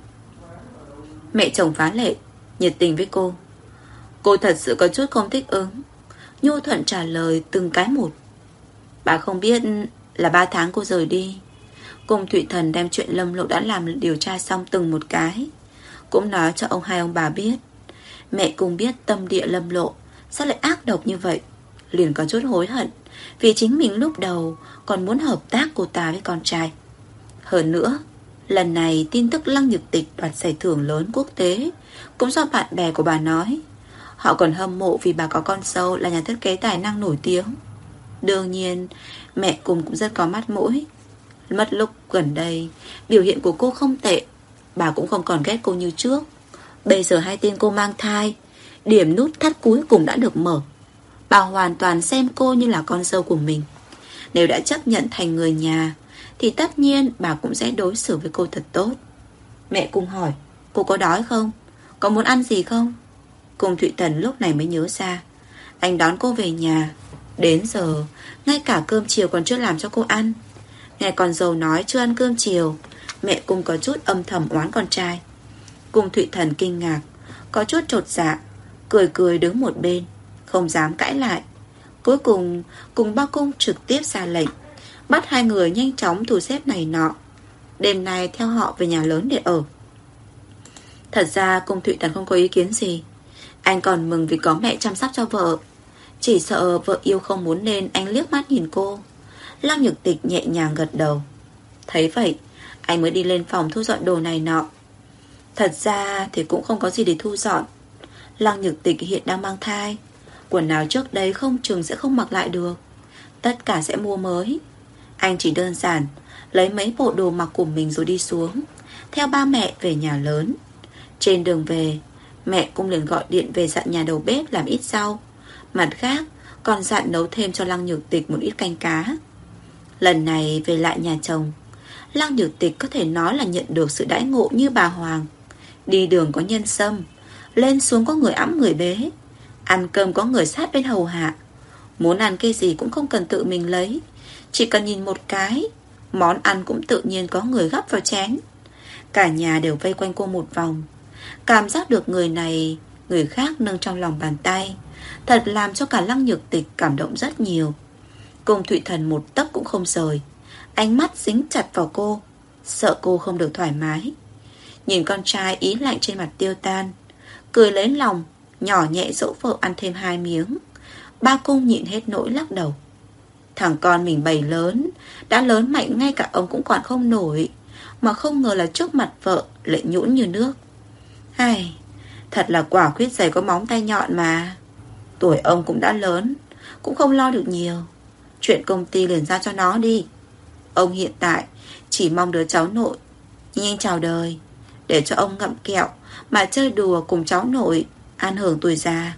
Mẹ chồng phá lệ nhiệt tình với cô. Cô thật sự có chút không thích ứng, nhu thuận trả lời từng cái một. Bà không biết là 3 tháng cô rời đi. Cung Thụy Thần đem chuyện Lâm Lộ đã làm điều tra xong từng một cái, cũng nói cho hai ông bà biết. Mẹ Cung biết tâm địa Lâm Lộ sao lại ác độc như vậy, liền có chút hối hận, vì chính mình lúc đầu còn muốn hợp tác cô ta với con trai. Hơn nữa, lần này tin tức Lăng Nhược Tịch đoạt giải thưởng lớn quốc tế cũng do bạn bè của bà nói. Họ còn hâm mộ vì bà có con dâu là nhà thiết kế tài năng nổi tiếng. Đương nhiên, mẹ Cung cũng rất có mắt mũi. Mất lúc gần đây, biểu hiện của cô không tệ, bà cũng không còn ghét cô như trước. Bây giờ hay tin cô mang thai, điểm nút thắt cuối cùng đã được mở. Bà hoàn toàn xem cô như là con dâu của mình. Nếu đã chấp nhận thành người nhà, thì tất nhiên bà cũng sẽ đối xử với cô thật tốt. Mẹ Cung hỏi, cô có đói không? Có muốn ăn gì không? Cung Thụy Thần lúc này mới nhớ ra, anh đón cô về nhà, đến giờ ngay cả cơm chiều còn chưa làm cho cô ăn. Nghe con dâu nói chưa ăn cơm chiều, mẹ Cung có chút âm thầm oán con trai. Cung Thụy Thần kinh ngạc, có chút chột dạ, cười cười đứng một bên, không dám cãi lại. Cuối cùng ba Cung trực tiếp ra lệnh, bắt hai người nhanh chóng thu xếp này nọ, đêm nay theo họ về nhà lớn để ở. Thật ra Cung Thụy Thần không có ý kiến gì, anh còn mừng vì có mẹ chăm sóc cho vợ. Chỉ sợ vợ yêu không muốn nên anh liếc mắt nhìn cô. Lăng Nhược Tịch nhẹ nhàng gật đầu. Thấy vậy, anh mới đi lên phòng thu dọn đồ này nọ. Thật ra thì cũng không có gì để thu dọn. Lăng Nhược Tịch hiện đang mang thai, quần áo trước đây không chừng sẽ không mặc lại được, tất cả sẽ mua mới. Anh chỉ đơn giản lấy mấy bộ đồ mặc của mình rồi đi xuống, theo ba mẹ về nhà lớn. Trên đường về, mẹ cũng liền gọi điện về dặn nhà đầu bếp làm ít rau, mặt khác còn dặn nấu thêm cho Lăng Nhược Tịch một ít canh cá. Lần này về lại nhà chồng, Lăng Nhược Tịch có thể nói là nhận được sự đãi ngộ như bà hoàng. Đi đường có nhân sâm, lên xuống có người ẵm người bế, ăn cơm có người sát bên hầu hạ. Muốn ăn cái gì cũng không cần tự mình lấy, chỉ cần nhìn một cái, món ăn cũng tự nhiên có người gắp vào chén. Cả nhà đều vây quanh cô một vòng, cảm giác được người này người khác nâng trong lòng bàn tay, thật làm cho cả Lăng Nhược Tịch cảm động rất nhiều. Cung Thụy Thần một tấc cũng không rời, ánh mắt dính chặt vào cô, sợ cô không được thoải mái. Nhìn con trai ý lạnh trên mặt tiêu tan, cười lấy lòng, nhỏ nhẹ dỗ vợ ăn thêm 2 miếng. Ba Cung nhịn hết nỗi lắc đầu. Thằng con mình bày lớn, đã lớn mạnh ngay cả ông cũng quản không nổi, mà không ngờ là trước mặt vợ lại nhũn như nước. Ai, thật là quả quyết giày có móng tay nhọn mà. Tuổi ông cũng đã lớn, cũng không lo được nhiều, chuyện công ty liền giao cho nó đi. Ông hiện tại chỉ mong đứa cháu nội nhanh chào đời, để cho ông ngậm kẹo mà chơi đùa cùng cháu nội, an hưởng tuổi già.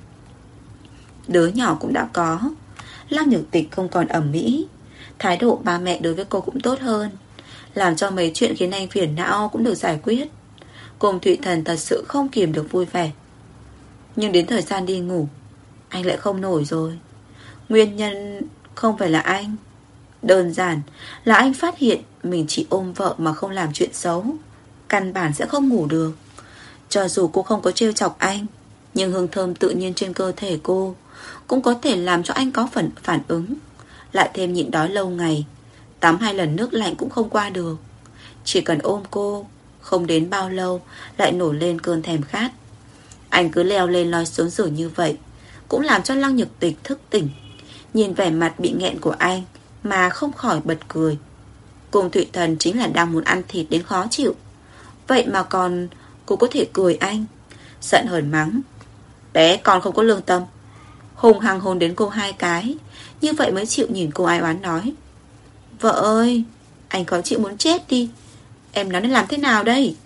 Đứa nhỏ cũng đã có, Lăng Nhược Tịch không còn ầm ĩ, thái độ ba mẹ đối với cô cũng tốt hơn, làm cho mấy chuyện khiến anh phiền não cũng được giải quyết. Cung Thụy Thần thật sự không kìm được vui vẻ. Nhưng đến thời gian đi ngủ, anh lại không nổi rồi. Nguyên nhân không phải là anh, đơn giản là anh phát hiện mình chỉ ôm vợ mà không làm chuyện xấu, căn bản sẽ không ngủ được. Cho dù cô không có trêu chọc anh, nhưng hương thơm tự nhiên trên cơ thể cô cũng có thể làm cho anh có phần phản ứng. Lại thêm nhịn đói lâu ngày, tắm 2 lần nước lạnh cũng không qua được. Chỉ cần ôm cô, không đến bao lâu lại nổi lên cơn thèm khát. Anh cứ leo lên loi xuống giường như vậy, cũng làm cho Lăng Nhược Tịch thức tỉnh. Nhìn vẻ mặt bị nghẹn của anh mà không khỏi bật cười. Cung Thụy Thần chính là đang muốn ăn thịt đến khó chịu, vậy mà còn cô có thể cười anh. Giận hờn mắng, bé con không có lương tâm. hùng hăng hôn đến cô 2 cái. Như vậy mới chịu nhìn cô ai oán nói: Vợ ơi, anh khó chịu muốn chết đi. Em nói nên làm thế nào đây?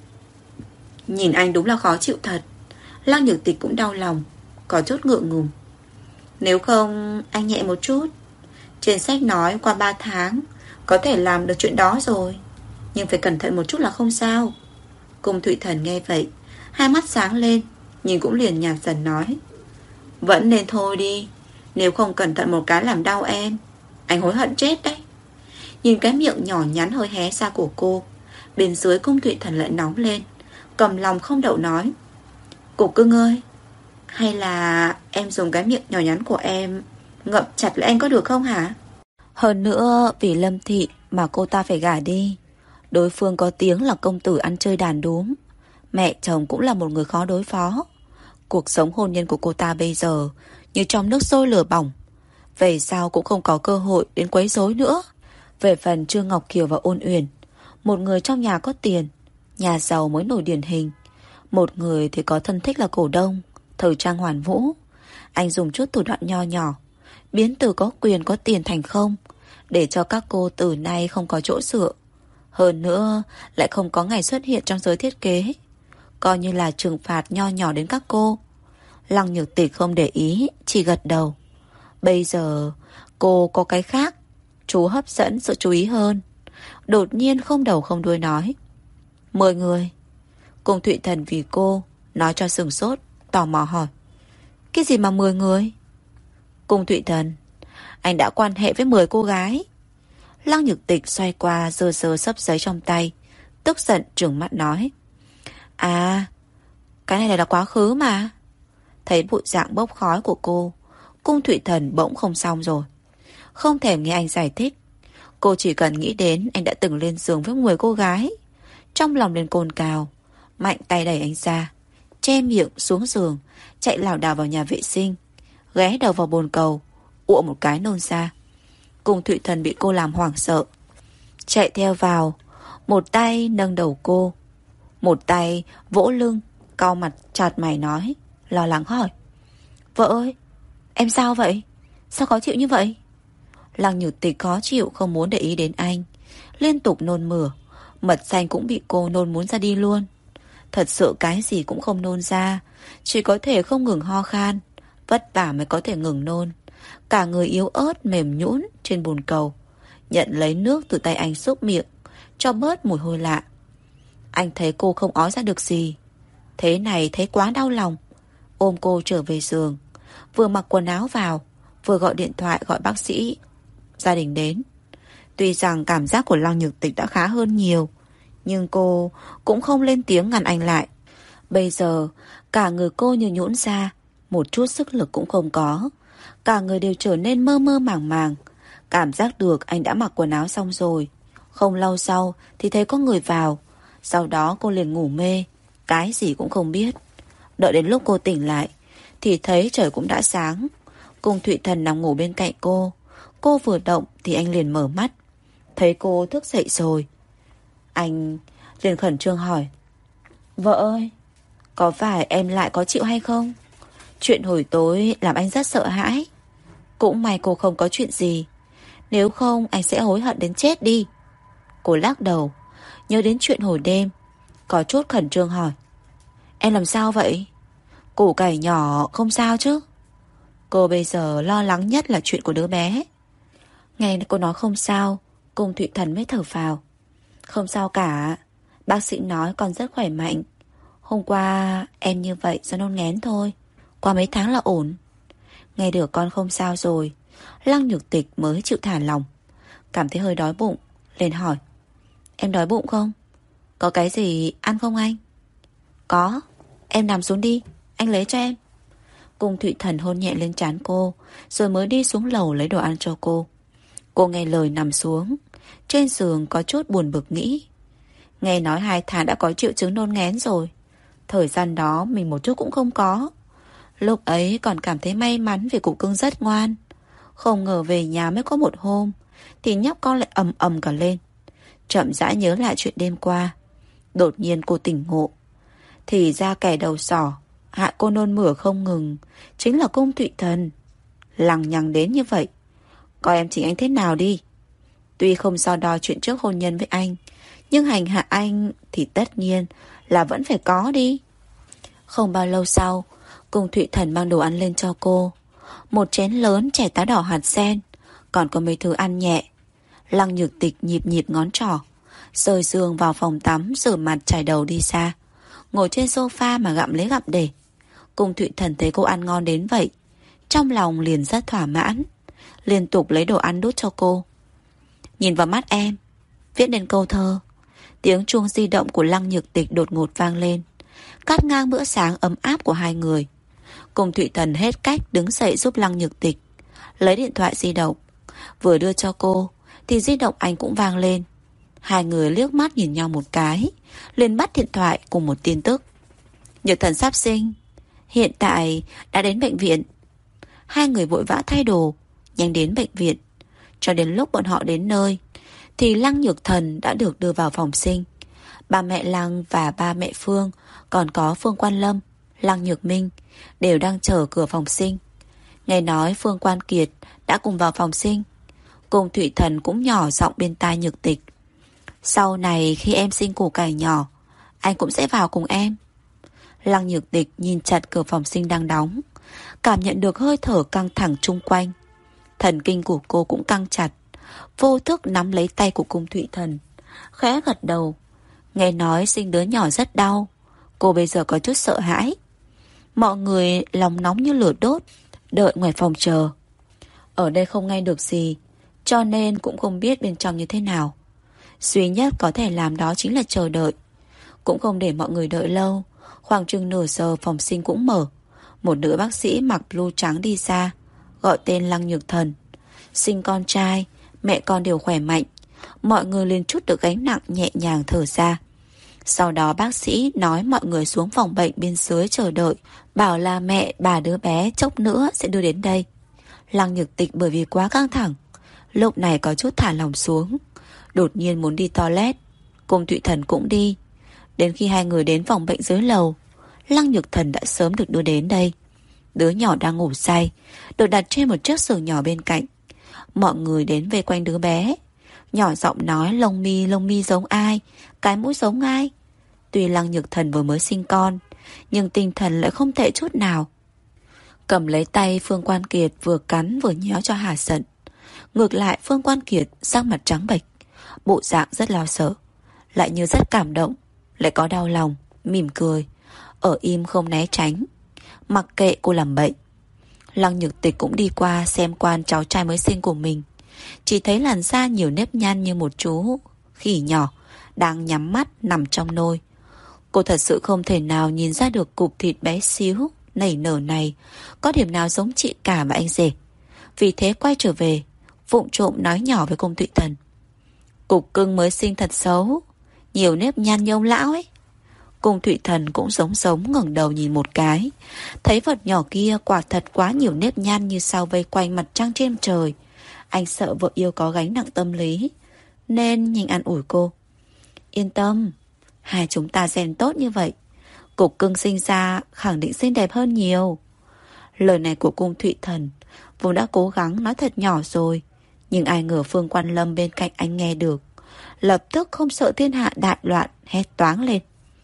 Nhìn anh đúng là khó chịu thật. Lăng Nhược Tịch cũng đau lòng, có chút ngượng ngùng. Nếu không anh nhẹ một chút. Trên sách nói qua 3 tháng có thể làm được chuyện đó rồi, nhưng phải cẩn thận một chút là không sao. Cung Thụy Thần nghe vậy, hai mắt sáng lên, nhìn cũng liền nhạt dần nói: Vẫn nên thôi đi. Nếu không cẩn thận một cái làm đau em, anh hối hận chết đấy. Nhìn cái miệng nhỏ nhắn hơi hé ra của cô, bên dưới Cung Thụy Thần lại nóng lên, cầm lòng không đậu nói: Cục cưng ơi, hay là em dùng cái miệng nhỏ nhắn của em ngậm chặt lại anh có được không hả? Hơn nữa vì Lâm Thị mà cô ta phải gả đi. Đối phương có tiếng là công tử ăn chơi đàn đúm, mẹ chồng cũng là một người khó đối phó. Cuộc sống hôn nhân của cô ta bây giờ như trong nước sôi lửa bỏng, về sau cũng không có cơ hội đến quấy rối nữa. Về phần Trương Ngọc Kiều và Ôn Uyển, một người trong nhà có tiền, nhà giàu mới nổi điển hình, một người thì có thân thích là cổ đông, thời trang hoàn vũ. Anh dùng chút thủ đoạn nho nhỏ, biến từ có quyền có tiền thành không, để cho các cô từ nay không có chỗ dựa. Hơn nữa lại không có ngày xuất hiện trong giới thiết kế, coi như là trừng phạt nho nhỏ đến các cô. Lăng Nhược Tịch không để ý, chỉ gật đầu. Bây giờ cô có cái khác, chú hấp dẫn sự chú ý hơn. Đột nhiên không đầu không đuôi nói: 10 người. Cung Thụy Thần vì cô nói cho sửng sốt, tò mò hỏi: Cái gì mà 10 người? Cung Thụy Thần, anh đã quan hệ với 10 cô gái. Lăng Nhược Tịch xoay qua giơ giơ xấp giấy trong tay, tức giận trừng mắt nói: À, cái này là quá khứ mà. Thấy bộ dạng bốc khói của cô, Cung Thụy Thần bỗng không xong rồi. Không thèm nghe anh giải thích. Cô chỉ cần nghĩ đến anh đã từng lên giường với 10 cô gái, trong lòng lên cồn cào, mạnh tay đẩy anh ra, che miệng xuống giường, chạy lảo đảo vào nhà vệ sinh, ghé đầu vào bồn cầu, ụa một cái nôn ra. Cung Thụy Thần bị cô làm hoảng sợ, chạy theo vào, một tay nâng đầu cô, một tay vỗ lưng, cau mặt chặt mày nói, lo lắng hỏi: Vợ ơi, em sao vậy? Sao khó chịu như vậy? Lăng Nhược Tịch khó chịu không muốn để ý đến anh, liên tục nôn mửa, mật xanh cũng bị cô nôn muốn ra đi luôn. Thật sự cái gì cũng không nôn ra, chỉ có thể không ngừng ho khan, vất vả mới có thể ngừng nôn. Cả người yếu ớt mềm nhũn trên bồn cầu, nhận lấy nước từ tay anh xúc miệng, cho bớt mùi hôi lạ. Anh thấy cô không ói ra được gì, thế này thấy quá đau lòng, ôm cô trở về giường, vừa mặc quần áo vào, vừa gọi điện thoại gọi bác sĩ. Gia đình đến. Tuy rằng cảm giác của Lăng Nhược Tịch đã khá hơn nhiều, nhưng cô cũng không lên tiếng ngăn anh lại. Bây giờ cả người cô như nhũn ra, một chút sức lực cũng không có, cả người đều trở nên mơ mơ màng màng. Cảm giác được anh đã mặc quần áo xong rồi. Không lâu sau thì thấy có người vào, sau đó cô liền ngủ mê, cái gì cũng không biết. Đợi đến lúc cô tỉnh lại thì thấy trời cũng đã sáng. Cung Thụy Thần nằm ngủ bên cạnh cô. Cô vừa động thì anh liền mở mắt, thấy cô thức dậy rồi. Anh liền khẩn trương hỏi: Vợ ơi, có phải em lại có chịu hay không? Chuyện hồi tối làm anh rất sợ hãi. Cũng may cô không có chuyện gì, nếu không anh sẽ hối hận đến chết đi. Cô lắc đầu, nhớ đến chuyện hồi đêm, có chút khẩn trương hỏi: Em làm sao vậy? Củ cải nhỏ không sao chứ? Cô bây giờ lo lắng nhất là chuyện của đứa bé. Nghe cô nói không sao, Cung Thụy Thần mới thở phào. Không sao cả, bác sĩ nói con rất khỏe mạnh. Hôm qua em như vậy do nôn nghén thôi, qua mấy tháng là ổn. Nghe được con không sao rồi, Lăng Nhược Tịch mới chịu thả lòng. Cảm thấy hơi đói bụng, liền hỏi: Em đói bụng không? Có cái gì ăn không anh? Có, em nằm xuống đi, anh lấy cho em. Cung Thụy Thần hôn nhẹ lên trán cô, rồi mới đi xuống lầu lấy đồ ăn cho cô. Cô nghe lời nằm xuống. Trên giường có chút buồn bực nghĩ: Nghe nói 2 tháng đã có triệu chứng nôn nghén rồi. Thời gian đó mình một chút cũng không có. Lúc ấy còn cảm thấy may mắn vì cụ cưng rất ngoan. Không ngờ về nhà mới có một hôm thì nhóc con lại ầm ầm cả lên. Chậm rãi nhớ lại chuyện đêm qua. Đột nhiên cô tỉnh ngộ. Thì ra kẻ đầu sỏ hại cô nôn mửa không ngừng chính là Cung Thụy Thần. Lằng nhằng đến như vậy, coi em chỉnh anh thế nào đi. Tuy không so đo chuyện trước hôn nhân với anh, nhưng hành hạ anh thì tất nhiên là vẫn phải có đi. Không bao lâu sau, Cung Thụy Thần mang đồ ăn lên cho cô. Một chén lớn chè táo đỏ hạt sen, còn có mấy thứ ăn nhẹ. Lăng Nhược Tịch nhịp nhịp ngón trỏ, rời giường vào phòng tắm, rửa mặt chải đầu đi xa, ngồi trên sofa mà gặm lấy gặm để. Cung Thụy Thần thấy cô ăn ngon đến vậy, trong lòng liền rất thỏa mãn, liên tục lấy đồ ăn đút cho cô. Nhìn vào mắt em, viết nên câu thơ. Tiếng chuông di động của Lăng Nhược Tịch đột ngột vang lên, cắt ngang bữa sáng ấm áp của hai người. Cung Thụy Thần hết cách đứng dậy giúp Lăng Nhược Tịch lấy điện thoại di động. Vừa đưa cho cô thì di động anh cũng vang lên. Hai người liếc mắt nhìn nhau một cái, liền bắt điện thoại cùng một tin tức. Nhược Thần sắp sinh, hiện tại đã đến bệnh viện. Hai người vội vã thay đồ, nhanh đến bệnh viện. Cho đến lúc bọn họ đến nơi thì Lăng Nhược Thần đã được đưa vào phòng sinh. Ba mẹ Lăng và ba mẹ Phương, còn có Phương Quan Lâm, Lăng Nhược Minh đều đang chờ cửa phòng sinh. Nghe nói Phương Quan Kiệt đã cùng vào phòng sinh. Cung Thụy Thần cũng nhỏ giọng bên tai Nhược Tịch. Sau này khi em sinh củ cải nhỏ, anh cũng sẽ vào cùng em. Lăng Nhược Tịch nhìn chặt cửa phòng sinh đang đóng, cảm nhận được hơi thở căng thẳng chung quanh. Thần kinh của cô cũng căng chặt, vô thức nắm lấy tay của Cung Thụy Thần, khẽ gật đầu. Nghe nói sinh đứa nhỏ rất đau, cô bây giờ có chút sợ hãi. Mọi người lòng nóng như lửa đốt, đợi ngoài phòng chờ. Ở đây không nghe được gì, cho nên cũng không biết bên trong như thế nào. Duy nhất có thể làm đó chính là chờ đợi. Cũng không để mọi người đợi lâu, khoảng chừng nửa giờ phòng sinh cũng mở. Một nữ bác sĩ mặc blue trắng đi ra, gọi tên Lăng Nhược Thần. Sinh con trai, mẹ con đều khỏe mạnh. Mọi người liền chút được gánh nặng, nhẹ nhàng thở ra. Sau đó bác sĩ nói mọi người xuống phòng bệnh bên dưới chờ đợi, bảo là mẹ bà đứa bé chốc nữa sẽ đưa đến đây. Lăng Nhược Tịch bởi vì quá căng thẳng, lúc này có chút thả lòng xuống, đột nhiên muốn đi toilet. Cung Thụy Thần cũng đi. Đến khi hai người đến phòng bệnh dưới lầu, Lăng Nhược Thần đã sớm được đưa đến đây. Đứa nhỏ đang ngủ say, được đặt trên một chiếc giường nhỏ bên cạnh. Mọi người đến vây quanh đứa bé, nhỏ giọng nói lông mi giống ai, cái mũi giống ai. Tuy Lăng Nhược Thần vừa mới sinh con, nhưng tinh thần lại không tệ chút nào. Cầm lấy tay Phương Quan Kiệt vừa cắn vừa nhéo cho hả giận. Ngược lại Phương Quan Kiệt sắc mặt trắng bệch, bộ dạng rất lo sợ, lại như rất cảm động, lại có đau lòng, mỉm cười, ở im không né tránh, mặc kệ cô làm bệnh. Lăng Nhược Tịch cũng đi qua xem quan cháu trai mới sinh của mình, chỉ thấy làn da nhiều nếp nhăn như một chú khỉ nhỏ đang nhắm mắt nằm trong nôi. Cô thật sự không thể nào nhìn ra được cục thịt bé xíu nảy nở này có điểm nào giống chị cả và anh rể. Vì thế quay trở về, vụng trộm nói nhỏ với Cung Thụy Thần. Cục cưng mới sinh thật xấu, nhiều nếp nhăn như ông lão ấy. Cung Thụy Thần cũng giống ngẩng đầu nhìn một cái, thấy vật nhỏ kia quả thật quá nhiều nếp nhăn như sao vây quanh mặt trăng trên trời. Anh sợ vợ yêu có gánh nặng tâm lý, nên nhanh an ủi cô. Yên tâm, hai chúng ta gen tốt như vậy, cục cưng sinh ra khẳng định xinh đẹp hơn nhiều. Lời này của Cung Thụy Thần vốn đã cố gắng nói thật nhỏ rồi, nhưng ai ngờ Phương Quan Lâm bên cạnh anh nghe được, lập tức không sợ thiên hạ đại loạn, hét toáng lên.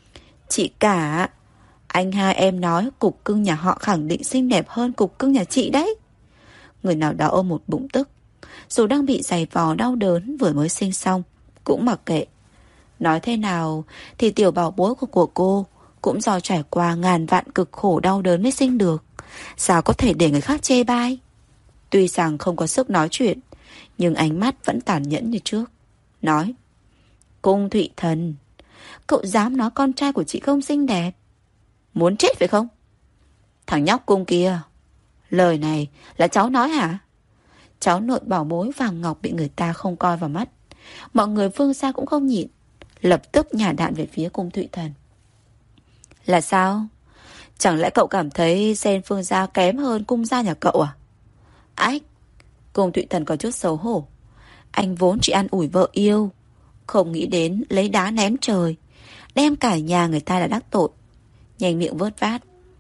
Chị cả, anh hai em nói cục cưng nhà họ khẳng định xinh đẹp hơn cục cưng nhà chị đấy. Người nào đó ôm một bụng tức, dù đang bị giày vò đau đớn vừa mới sinh xong, cũng mặc kệ. Nói thế nào thì tiểu bảo bối của cô cũng do trải qua ngàn vạn cực khổ đau đớn mới sinh được, sao có thể để người khác chê bai. Tuy rằng không có sức nói chuyện, nhưng ánh mắt vẫn tàn nhẫn như trước. Nói, Cung Thụy Thần, cậu dám nói con trai của chị không xinh đẹp? Muốn chết phải không? Thằng nhóc Cung kia, lời này là cháu nói hả? Cháu nội bảo bối vàng ngọc bị người ta không coi vào mắt. Mọi người Phương gia cũng không nhịn, lập tức nhả đạn về phía Cung Thụy Thần. Là sao? Chẳng lẽ cậu cảm thấy gen Phương gia kém hơn Cung gia nhà cậu à? Ách! Cung Thụy Thần có chút xấu hổ. Anh vốn chỉ an ủi vợ yêu, không nghĩ đến lấy đá ném trời, đem cả nhà người ta đã đắc tội. Nhanh miệng vớt vát.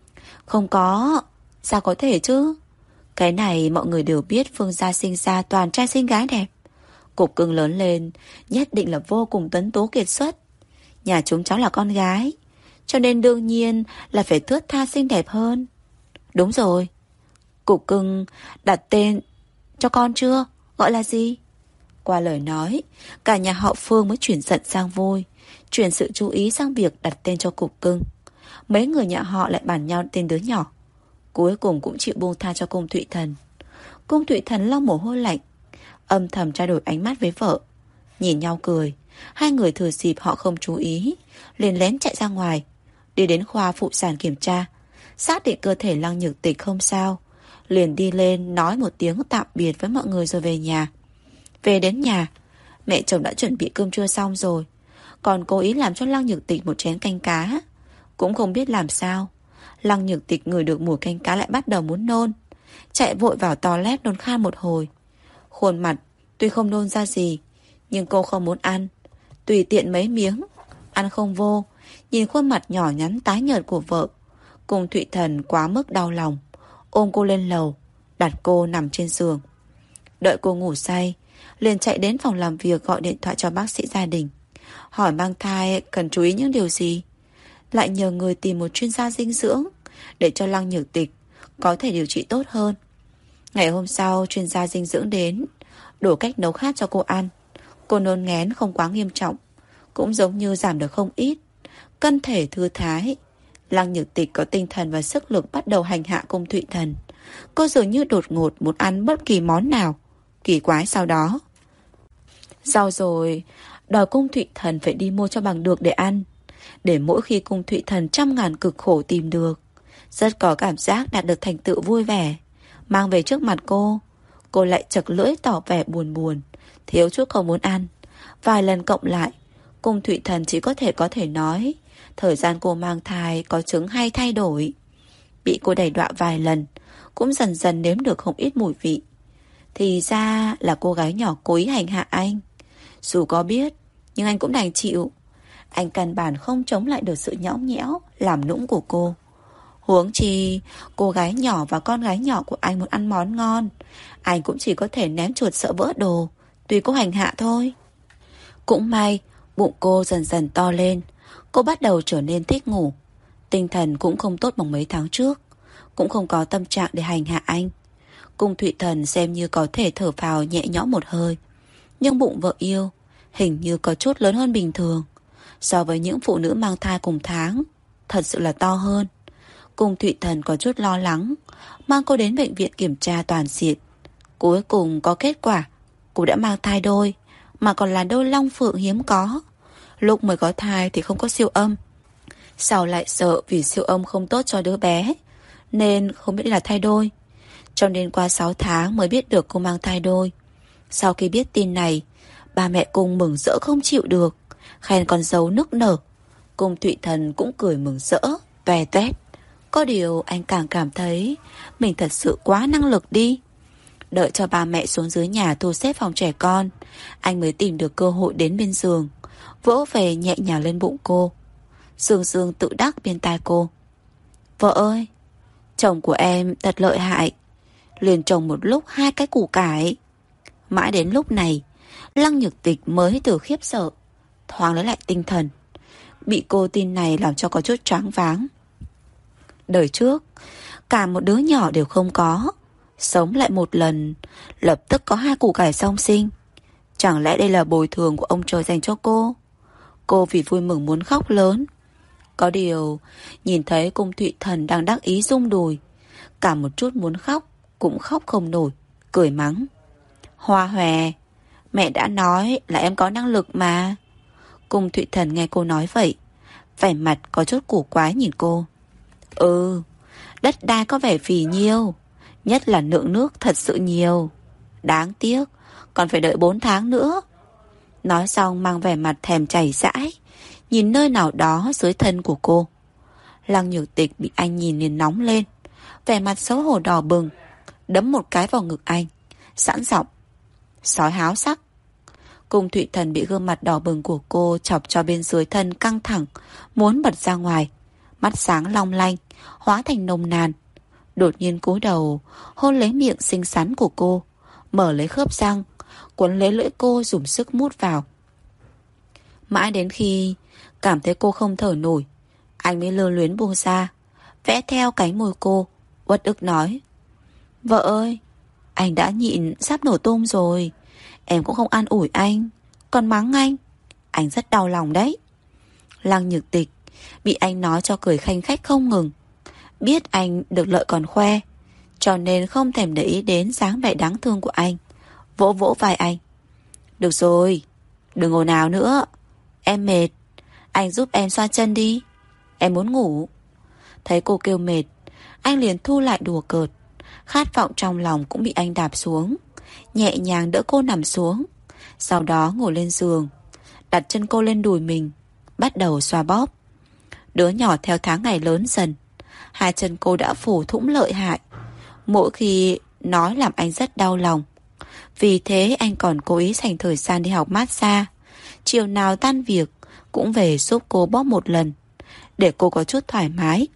Không có. Sao có thể chứ? Cái này mọi người đều biết Phương gia sinh ra toàn trai xinh gái đẹp. Cục cưng lớn lên nhất định là vô cùng tuấn tú kiệt xuất. Nhà chúng cháu là con gái, cho nên đương nhiên là phải thướt tha xinh đẹp hơn. Đúng rồi. Cục cưng đặt tên cho con chưa? Gọi là gì? Qua lời nói, cả nhà họ Phương mới chuyển giận sang vui, chuyển sự chú ý sang việc đặt tên cho cục cưng. Mấy người nhà họ lại bàn nhau tên đứa nhỏ. Cuối cùng cũng chịu buông tha cho Cung Thụy Thần. Cung Thụy Thần lau mồ hôi lạnh, âm thầm trao đổi ánh mắt với vợ. Nhìn nhau cười. Hai người thừa dịp họ không chú ý, liền lén chạy ra ngoài, đi đến khoa phụ sản kiểm tra, xác định cơ thể Lăng Nhược Tịch không sao, liền đi lên nói một tiếng tạm biệt với mọi người rồi về nhà. Về đến nhà, mẹ chồng đã chuẩn bị cơm trưa xong rồi, còn cố ý làm cho Lăng Nhược Tịch một chén canh cá. Cũng không biết làm sao, Lăng Nhược Tịch ngửi được mùi canh cá lại bắt đầu muốn nôn, chạy vội vào toilet nôn khan một hồi. Khuôn mặt tuy không nôn ra gì, nhưng cô không muốn ăn, tùy tiện mấy miếng, ăn không vô. Nhìn khuôn mặt nhỏ nhắn tái nhợt của vợ, Cung Thụy Thần quá mức đau lòng, ôm cô lên lầu, đặt cô nằm trên giường. Đợi cô ngủ say, liền chạy đến phòng làm việc gọi điện thoại cho bác sĩ gia đình, hỏi mang thai cần chú ý những điều gì. Lại nhờ người tìm một chuyên gia dinh dưỡng để cho Lăng Nhược Tịch có thể điều trị tốt hơn. Ngày hôm sau, chuyên gia dinh dưỡng đến, đổi cách nấu khác cho cô ăn. Cô nôn nghén không quá nghiêm trọng, cũng giống như giảm được không ít, cân thể thư thái. Lăng Nhược Tịch có tinh thần và sức lực bắt đầu hành hạ Cung Thụy Thần. Cô dường như đột ngột muốn ăn bất kỳ món nào. Kỳ quái sau đó, sau rồi đòi Cung Thụy Thần phải đi mua cho bằng được để ăn, để mỗi khi Cung Thụy Thần trăm ngàn cực khổ tìm được, rất có cảm giác đạt được thành tựu vui vẻ. Mang về trước mặt cô lại chật lưỡi tỏ vẻ buồn buồn, thiếu chút không muốn ăn. Vài lần cộng lại, Cung Thụy Thần chỉ có thể nói thời gian cô mang thai có chứng hay thay đổi. Bị cô đày đọa vài lần, cũng dần dần nếm được không ít mùi vị. Thì ra là cô gái nhỏ cố ý hành hạ anh. Dù có biết, nhưng anh cũng đành chịu. Anh căn bản không chống lại được sự nhõng nhẽo, làm nũng của cô. Huống chi, cô gái nhỏ và con gái nhỏ của anh muốn ăn món ngon, anh cũng chỉ có thể ném chuột sợ vỡ đồ, tùy cô hành hạ thôi. Cũng may, bụng cô dần dần to lên, cô bắt đầu trở nên thích ngủ. Tinh thần cũng không tốt bằng mấy tháng trước, cũng không có tâm trạng để hành hạ anh. Cung Thụy Thần xem như có thể thở phào nhẹ nhõm một hơi. Nhưng bụng vợ yêu hình như có chút lớn hơn bình thường, so với những phụ nữ mang thai cùng tháng, thật sự là to hơn. Cung Thụy Thần có chút lo lắng, mang cô đến bệnh viện kiểm tra toàn diện. Cuối cùng có kết quả, cô đã mang thai đôi, mà còn là đôi long phượng hiếm có. Lúc mới có thai thì không có siêu âm, sau lại sợ vì siêu âm không tốt cho đứa bé, nên không biết là thai đôi. Cho nên qua 6 tháng mới biết được cô mang thai đôi. Sau khi biết tin này, ba mẹ Cung mừng rỡ không chịu được, khen con dâu nức nở. Cung Thụy Thần cũng cười mừng rỡ, toe toét. Có điều anh càng cảm thấy mình thật sự quá năng lực đi. Đợi cho ba mẹ xuống dưới nhà thu xếp phòng trẻ con, anh mới tìm được cơ hội đến bên giường, vỗ về nhẹ nhàng lên bụng cô. Dương Dương tự đắc bên tai cô: "Vợ ơi, chồng của em thật lợi hại, liền trồng một lúc 2 cái củ cải." Mãi đến lúc này, Lăng Nhược Tịch mới từ khiếp sợ thoáng lấy lại tinh thần. Bị cô tin này làm cho có chút choáng váng. Đời trước, cả một đứa nhỏ đều không có, sống lại một lần, lập tức có 2 củ cải song sinh. Chẳng lẽ đây là bồi thường của ông trời dành cho cô? Cô vì vui mừng muốn khóc lớn. Có điều, nhìn thấy Cung Thụy Thần đang đắc ý rung đùi, cả một chút muốn khóc cũng khóc không nổi, cười mắng: "Hoa hòe, mẹ đã nói là em có năng lực mà." Cung Thụy Thần nghe cô nói vậy, vẻ mặt có chút cổ quái nhìn cô. "Ừ, đất đai có vẻ phì nhiêu, nhất là lượng nước thật sự nhiều. Đáng tiếc, còn phải đợi 4 tháng nữa." Nói xong mang vẻ mặt thèm chảy dãi, nhìn nơi nào đó dưới thân của cô. Lăng Nhược Tịch bị anh nhìn liền nóng lên, vẻ mặt xấu hổ đỏ bừng, đấm một cái vào ngực anh, sẵn giọng: "Sói háo sắc." Cung Thụy Thần bị gương mặt đỏ bừng của cô chọc cho bên dưới thân căng thẳng, muốn bật ra ngoài, mắt sáng long lanh, hóa thành nồng nàn. Đột nhiên cúi đầu hôn lấy miệng xinh xắn của cô, mở lấy khớp răng, cuốn lấy lưỡi cô dùng sức mút vào. Mãi đến khi cảm thấy cô không thở nổi, anh mới lơ luyến buông ra, vẽ theo cánh môi cô, uất ức nói: Vợ ơi, anh đã nhịn sắp nổ tung rồi. Em cũng không an ủi anh, còn mắng anh rất đau lòng đấy. Lăng Nhược Tịch bị anh nói cho cười khanh khách không ngừng. Biết anh được lợi còn khoe, cho nên không thèm để ý đến dáng vẻ đáng thương của anh, vỗ vỗ vai anh: Được rồi, đừng ồn ào nữa. Em mệt, anh giúp em xoa chân đi. Em muốn ngủ. Thấy cô kêu mệt, anh liền thu lại đùa cợt. Khát vọng trong lòng cũng bị anh đạp xuống, nhẹ nhàng đỡ cô nằm xuống. Sau đó ngồi lên giường, đặt chân cô lên đùi mình, bắt đầu xoa bóp. Đứa nhỏ theo tháng ngày lớn dần, hai chân cô đã phủ thủng lợi hại. Mỗi khi nói làm anh rất đau lòng. Vì thế anh còn cố ý dành thời gian đi học massage. Chiều nào tan việc cũng về giúp cô bóp một lần, để cô có chút thoải mái.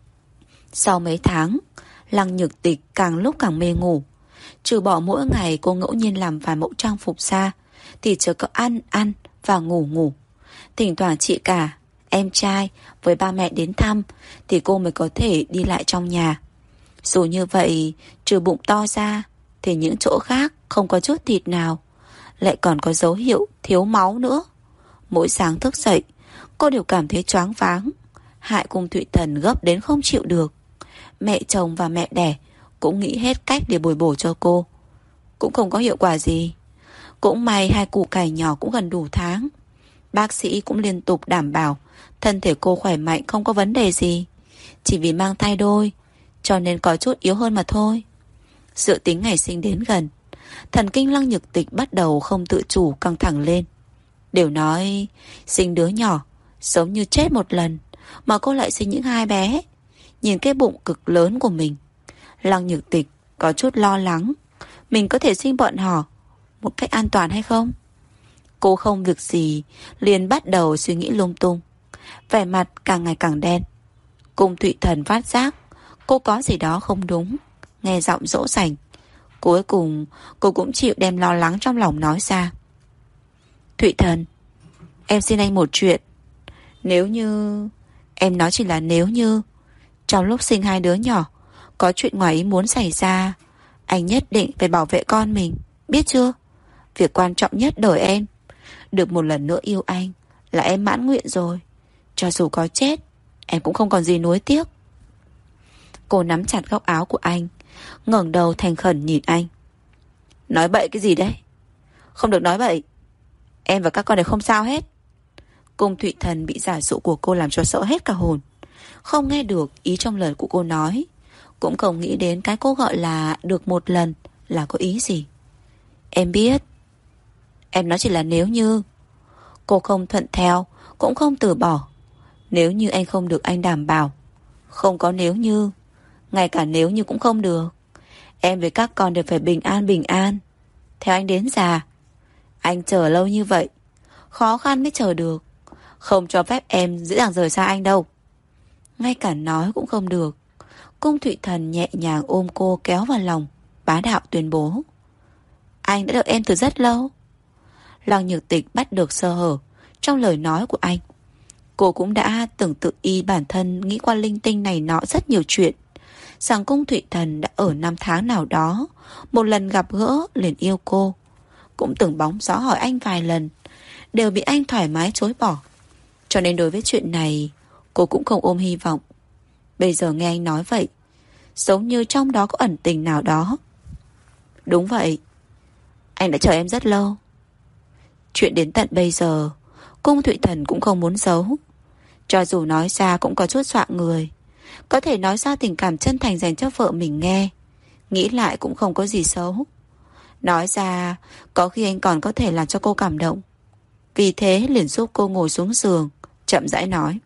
Sau mấy tháng, Lăng Nhược Tịch càng lúc càng mê ngủ. Trừ bỏ mỗi ngày cô ngẫu nhiên làm vài mẫu trang phục xa, thì chỉ có ăn và ngủ. Thỉnh thoảng chị cả, em trai với ba mẹ đến thăm thì cô mới có thể đi lại trong nhà. Dù như vậy, trừ bụng to ra thì những chỗ khác không có chút thịt nào, lại còn có dấu hiệu thiếu máu nữa. Mỗi sáng thức dậy, cô đều cảm thấy choáng váng, hại Cung Thụy Thần gấp đến không chịu được. Mẹ chồng và mẹ đẻ cũng nghĩ hết cách để bồi bổ cho cô, cũng không có hiệu quả gì. Cũng may hai củ cải nhỏ cũng gần đủ tháng. Bác sĩ cũng liên tục đảm bảo thân thể cô khỏe mạnh, không có vấn đề gì. Chỉ vì mang thai đôi, cho nên có chút yếu hơn mà thôi. Dự tính ngày sinh đến gần, thần kinh Lăng Nhược Tịch bắt đầu không tự chủ căng thẳng lên. Đều nói sinh đứa nhỏ giống như chết một lần, mà cô lại sinh những hai bé. Nhìn cái bụng cực lớn của mình, Lăng Nhược Tịch có chút lo lắng mình có thể sinh bọn họ một cách an toàn hay không. Cô không việc gì liền bắt đầu suy nghĩ lung tung, vẻ mặt càng ngày càng đen. Cung Thụy Thần phát giác cô có gì đó không đúng, nghe giọng dỗ dành. Cuối cùng cô cũng chịu đem lo lắng trong lòng nói ra: Thụy Thần, em xin anh một chuyện. Nếu như, em nói chỉ là nếu như, trong lúc sinh hai đứa nhỏ có chuyện ngoài ý muốn xảy ra, anh nhất định phải bảo vệ con mình, biết chưa? Việc quan trọng nhất đời em, được một lần nữa yêu anh là em mãn nguyện rồi. Cho dù có chết, em cũng không còn gì nuối tiếc. Cô nắm chặt góc áo của anh, ngẩng đầu thành khẩn nhìn anh. Nói bậy cái gì đấy? Không được nói bậy. Em và các con đều không sao hết. Cung Thụy Thần bị giả dụ của cô làm cho sợ hết cả hồn, không nghe được ý trong lời của cô nói, cũng không nghĩ đến cái cô gọi là được một lần là có ý gì. Em biết. Em nói chỉ là nếu như. Cô không thuận theo, cũng không từ bỏ. Nếu như anh không được anh đảm bảo. Không có nếu như. Ngay cả nếu như cũng không được. Em với các con đều phải bình an. Theo anh đến già. Anh chờ lâu như vậy, khó khăn mới chờ được. Không cho phép em dễ dàng rời xa anh đâu. Ngay cả nói cũng không được. Cung Thụy Thần nhẹ nhàng ôm cô kéo vào lòng, bá đạo tuyên bố: Anh đã đợi em từ rất lâu. Lăng Nhược Tịch bắt được sơ hở trong lời nói của anh. Cô cũng đã từng tự y bản thân nghĩ qua linh tinh này nọ rất nhiều chuyện, rằng Cung Thụy Thần đã ở năm tháng nào đó một lần gặp gỡ liền yêu cô. Cũng từng bóng gió hỏi anh vài lần, đều bị anh thoải mái chối bỏ. Cho nên đối với chuyện này, cô cũng không ôm hy vọng. Bây giờ nghe anh nói vậy, giống như trong đó có ẩn tình nào đó. Đúng vậy, anh đã chờ em rất lâu. Chuyện đến tận bây giờ, Cung Thụy Thần cũng không muốn giấu. Cho dù nói ra cũng có chút dọa người. Có thể nói ra tình cảm chân thành dành cho vợ mình nghe, nghĩ lại cũng không có gì xấu. Nói ra có khi anh còn có thể làm cho cô cảm động. Vì thế liền giúp cô ngồi xuống giường, chậm rãi nói: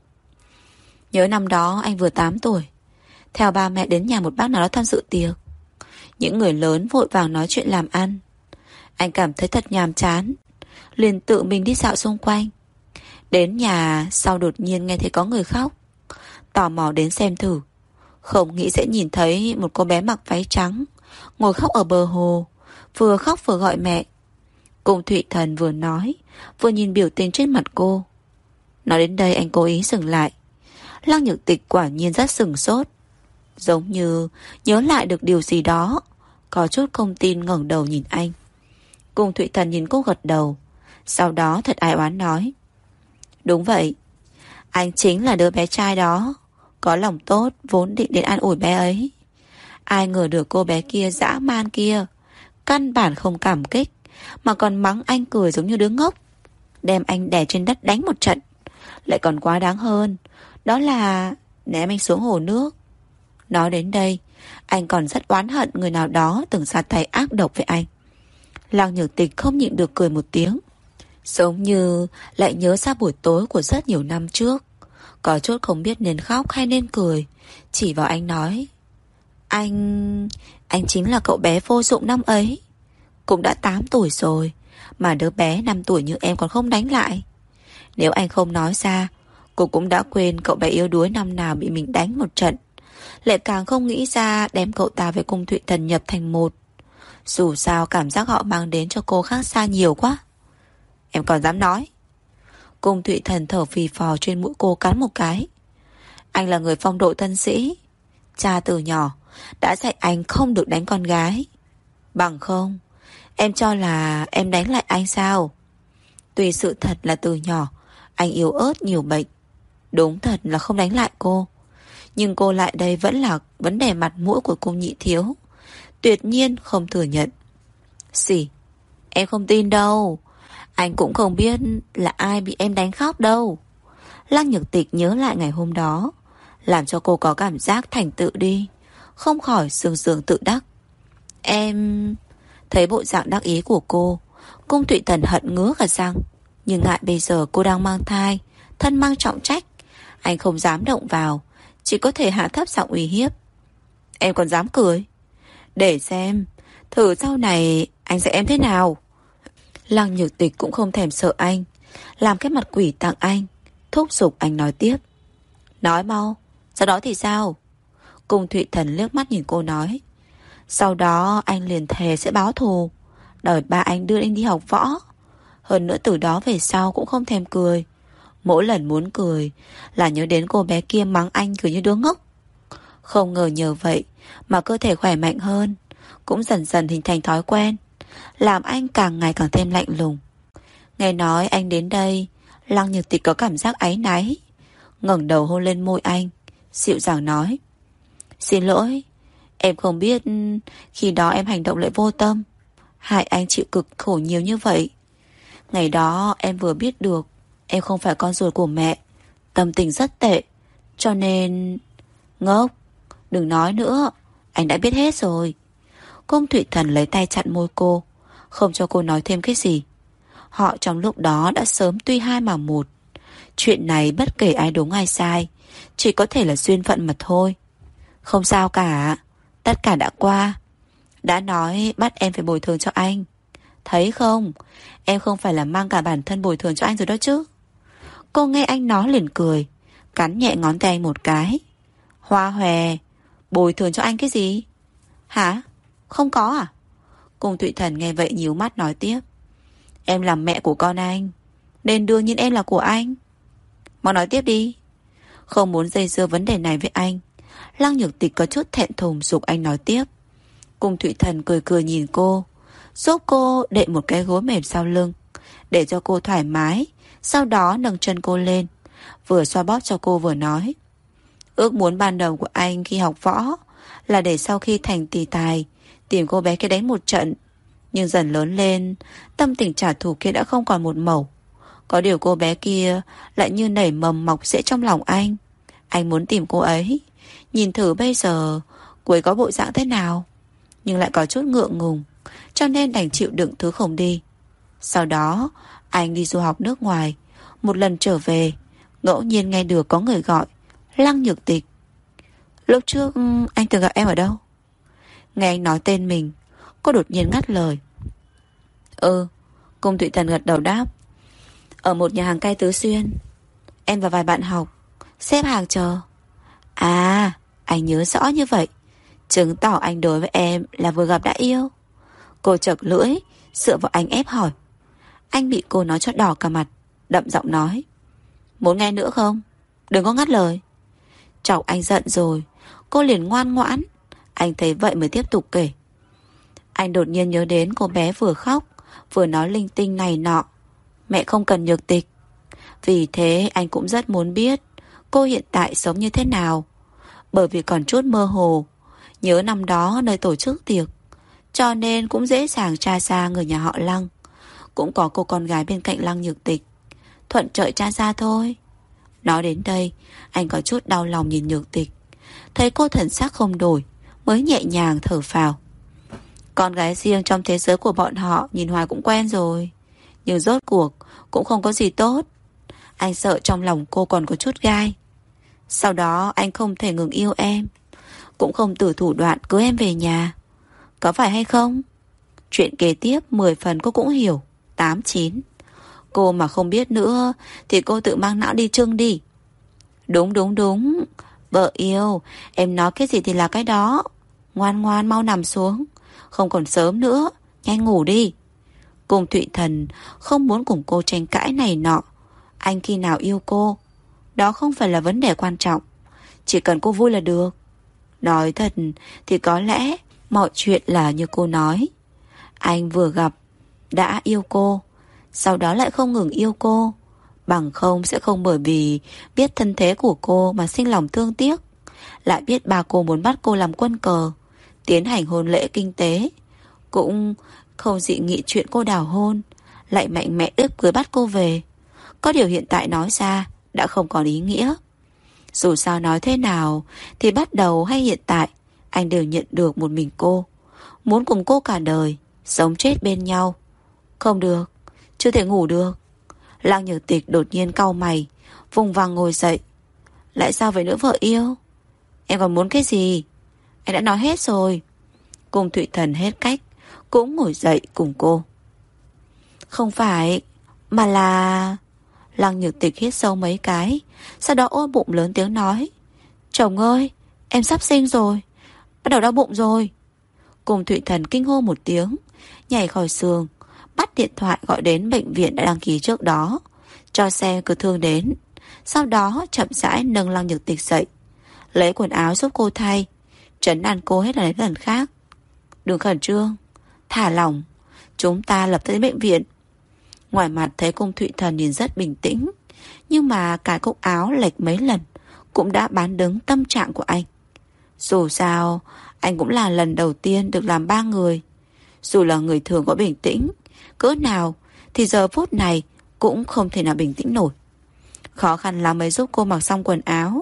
Nhớ năm đó anh vừa 8 tuổi, theo ba mẹ đến nhà một bác nào đó tham dự tiệc. Những người lớn vội vàng nói chuyện làm ăn. Anh cảm thấy thật nhàm chán, liền tự mình đi dạo xung quanh. Đến nhà sau đột nhiên nghe thấy có người khóc. tò mò đến xem thử. Không nghĩ sẽ nhìn thấy một cô bé mặc váy trắng ngồi khóc ở bờ hồ, vừa khóc vừa gọi mẹ. Cung Thụy Thần vừa nói vừa nhìn biểu tình trên mặt cô. Nói đến đây anh cố ý dừng lại. Lăng Nhược Tịch quả nhiên rất sửng sốt, giống như nhớ lại được điều gì đó, có chút không tin ngẩng đầu nhìn anh. Cung Thụy Thần nhìn cô gật đầu, sau đó thật ai oán nói: Đúng vậy, anh chính là đứa bé trai đó, có lòng tốt vốn định đến an ủi bé ấy. Ai ngờ được cô bé kia dã man kia căn bản không cảm kích, mà còn mắng anh cười giống như đứa ngốc, đem anh đè trên đất đánh một trận. Lại còn quá đáng hơn, đó là ném anh xuống hồ nước. Nói đến đây, anh còn rất oán hận người nào đó từng ra tay ác độc với anh. Lăng Nhược Tịch không nhịn được cười một tiếng, giống như lại nhớ ra buổi tối của rất nhiều năm trước. Có chút không biết nên khóc hay nên cười, chỉ vào anh nói: Anh chính là cậu bé vô dụng năm ấy. Cũng đã 8 tuổi rồi, mà đứa bé 5 tuổi như em còn không đánh lại. Nếu anh không nói ra, cô cũng đã quên cậu bé yếu đuối năm nào bị mình đánh một trận. Lại càng không nghĩ ra đem cậu ta với Cung Thụy Thần nhập thành một. Dù sao cảm giác họ mang đến cho cô khác xa nhiều quá. Em còn dám nói? Cung Thụy Thần thở phì phò trên mũi cô cắn một cái. Anh là người phong độ thân sĩ, cha từ nhỏ đã dạy anh không được đánh con gái. Bằng không, em cho là em đánh lại anh sao? Tuy sự thật là từ nhỏ anh yếu ớt nhiều bệnh, đúng thật là không đánh lại cô, nhưng cô lại đây vẫn là vấn đề mặt mũi của cô Nhị thiếu, tuyệt nhiên không thừa nhận. Xỉ, em không tin đâu. Anh cũng không biết là ai bị em đánh khóc đâu. Lăng Nhược Tịch nhớ lại ngày hôm đó, làm cho cô có cảm giác thành tựu đi, không khỏi sương sương tự đắc. Em... Thấy bộ dạng đắc ý của cô, Cung Thụy Thần hận ngứa cả răng. Nhưng ngại bây giờ cô đang mang thai, thân mang trọng trách, anh không dám động vào, chỉ có thể hạ thấp giọng uy hiếp. Em còn dám cười? Để xem, thử sau này anh dạy em thế nào. Lăng Nhược Tịch cũng không thèm sợ anh, làm cái mặt quỷ tặng anh, thúc giục anh nói tiếp. Nói mau, sau đó thì sao? Cung Thụy Thần liếc mắt nhìn cô nói. Sau đó anh liền thề sẽ báo thù, đòi ba anh đưa anh đi học võ. Hơn nữa từ đó về sau cũng không thèm cười. Mỗi lần muốn cười là nhớ đến cô bé kia mắng anh cười như đứa ngốc. Không ngờ nhờ vậy mà cơ thể khỏe mạnh hơn, cũng dần dần hình thành thói quen, làm anh càng ngày càng thêm lạnh lùng. Nghe nói anh đến đây, Lăng Nhược Tịch có cảm giác áy náy, ngẩng đầu hôn lên môi anh, dịu dàng nói. Xin lỗi, em không biết khi đó em hành động lại vô tâm, hại anh chịu cực khổ nhiều như vậy. Ngày đó em vừa biết được em không phải con ruột của mẹ, tâm tình rất tệ, cho nên... Ngốc, đừng nói nữa, anh đã biết hết rồi. Cung Thụy Thần lấy tay chặn môi cô, không cho cô nói thêm cái gì. Họ trong lúc đó đã sớm tuy hai mà một. Chuyện này bất kể ai đúng ai sai, chỉ có thể là duyên phận mà thôi. Không sao cả, tất cả đã qua. Đã nói bắt em phải bồi thường cho anh. Thấy không, em không phải là mang cả bản thân bồi thường cho anh rồi đó chứ. Cô nghe anh nói liền cười, cắn nhẹ ngón tay anh một cái. Hoa hòe, bồi thường cho anh cái gì? Hả? Không có à? Cung Thụy Thần nghe vậy nhíu mắt nói tiếp. Em làm mẹ của con anh, nên đương nhiên em là của anh. Mau nói tiếp đi. Không muốn dây dưa vấn đề này với anh, Lăng Nhược Tịch có chút thẹn thùng giục anh nói tiếp. Cung Thụy Thần cười cười nhìn cô, giúp cô đệm một cái gối mềm sau lưng, để cho cô thoải mái, sau đó nâng chân cô lên, vừa xoa bóp cho cô vừa nói. Ước muốn ban đầu của anh khi học võ là để sau khi thành tỷ tài tìm cô bé kia đánh một trận. Nhưng dần lớn lên, tâm tình trả thù kia đã không còn một mẩu. Có điều cô bé kia lại như nảy mầm mọc rễ trong lòng anh. Anh muốn tìm cô ấy, nhìn thử bây giờ cô ấy có bộ dạng thế nào. Nhưng lại có chút ngượng ngùng, cho nên đành chịu đựng thứ không đi. Sau đó anh đi du học nước ngoài. Một lần trở về, ngẫu nhiên nghe được có người gọi Lăng Nhược Tịch. Lúc trước anh từng gặp em ở đâu? Nghe anh nói tên mình, cô đột nhiên ngắt lời. Cung Thụy Thần gật đầu đáp. Ở một nhà hàng cay Tứ Xuyên. Em và vài bạn học xếp hàng chờ. À, anh nhớ rõ như vậy, chứng tỏ anh đối với em là vừa gặp đã yêu. Cô chật lưỡi, dựa vào anh ép hỏi. Anh bị cô nói cho đỏ cả mặt, đậm giọng nói. Muốn nghe nữa không? Đừng có ngắt lời. Chọc anh giận rồi, cô liền ngoan ngoãn. Anh thấy vậy mới tiếp tục kể. Anh đột nhiên nhớ đến cô bé vừa khóc vừa nói linh tinh này nọ. Mẹ không cần nhược tịch. Vì thế anh cũng rất muốn biết cô hiện tại sống như thế nào. Bởi vì còn chút mơ hồ, nhớ năm đó nơi tổ chức tiệc, cho nên cũng dễ dàng tra ra người nhà họ Lăng. Cũng có cô con gái bên cạnh Lăng Nhược Tịch, thuận lợi tra ra thôi. Nói đến đây, anh có chút đau lòng nhìn Nhược Tịch. Thấy cô thần sắc không đổi, mới nhẹ nhàng thở phào. Con gái riêng trong thế giới của bọn họ nhìn hoài cũng quen rồi, nhưng rốt cuộc cũng không có gì tốt. Anh sợ trong lòng cô còn có chút gai. Sau đó anh không thể ngừng yêu em, cũng không từ thủ đoạn cưới em về nhà. Có phải hay không? Chuyện kế tiếp 10 phần cô cũng hiểu, 8-9. Cô mà không biết nữa thì cô tự mang não đi chưng đi. Đúng. Vợ yêu, em nói cái gì thì là cái đó. Ngoan ngoan mau nằm xuống, không còn sớm nữa, nhanh ngủ đi. Cung Thụy Thần không muốn cùng cô tranh cãi này nọ. Anh khi nào yêu cô, đó không phải là vấn đề quan trọng, chỉ cần cô vui là được. Nói thật thì có lẽ mọi chuyện là như cô nói. Anh vừa gặp đã yêu cô, sau đó lại không ngừng yêu cô. Bằng không sẽ không bởi vì biết thân thế của cô mà sinh lòng thương tiếc. Lại biết bà cô muốn bắt cô làm quân cờ, tiến hành hôn lễ kinh tế, cũng không dị nghị chuyện cô đào hôn, lại mạnh mẽ ép cưới bắt cô về. Có điều hiện tại nói ra đã không còn ý nghĩa. Dù sao nói thế nào thì bắt đầu hay hiện tại, anh đều nhận được một mình cô, muốn cùng cô cả đời, sống chết bên nhau. Không được, chưa thể ngủ được. Lăng Nhược Tịch đột nhiên cau mày, vùng vằng ngồi dậy. Lại sao vậy nữa vợ yêu? Em còn muốn cái gì? Anh đã nói hết rồi. Cung Thụy Thần hết cách, cũng ngồi dậy cùng cô. Không phải, mà là... Lăng Nhược Tịch hít sâu mấy cái, sau đó ôm bụng lớn tiếng nói. Chồng ơi, em sắp sinh rồi, bắt đầu đau bụng rồi. Cung Thụy Thần kinh hô một tiếng, nhảy khỏi giường, bắt điện thoại gọi đến bệnh viện đã đăng ký trước đó, cho xe cứu thương đến. Sau đó chậm rãi nâng Lăng Nhược Tịch dậy, lấy quần áo giúp cô thay, trấn an cô hết lần đến lần khác. Đừng khẩn trương, thả lỏng, chúng ta lập tức đến bệnh viện. Ngoài mặt thấy Cung Thụy Thần nhìn rất bình tĩnh, nhưng mà cài cúc áo lệch mấy lần cũng đã bán đứng tâm trạng của anh. Dù sao anh cũng là lần đầu tiên được làm ba người. Dù là người thường có bình tĩnh cỡ nào thì giờ phút này cũng không thể nào bình tĩnh nổi. Khó khăn lắm mới giúp cô mặc xong quần áo,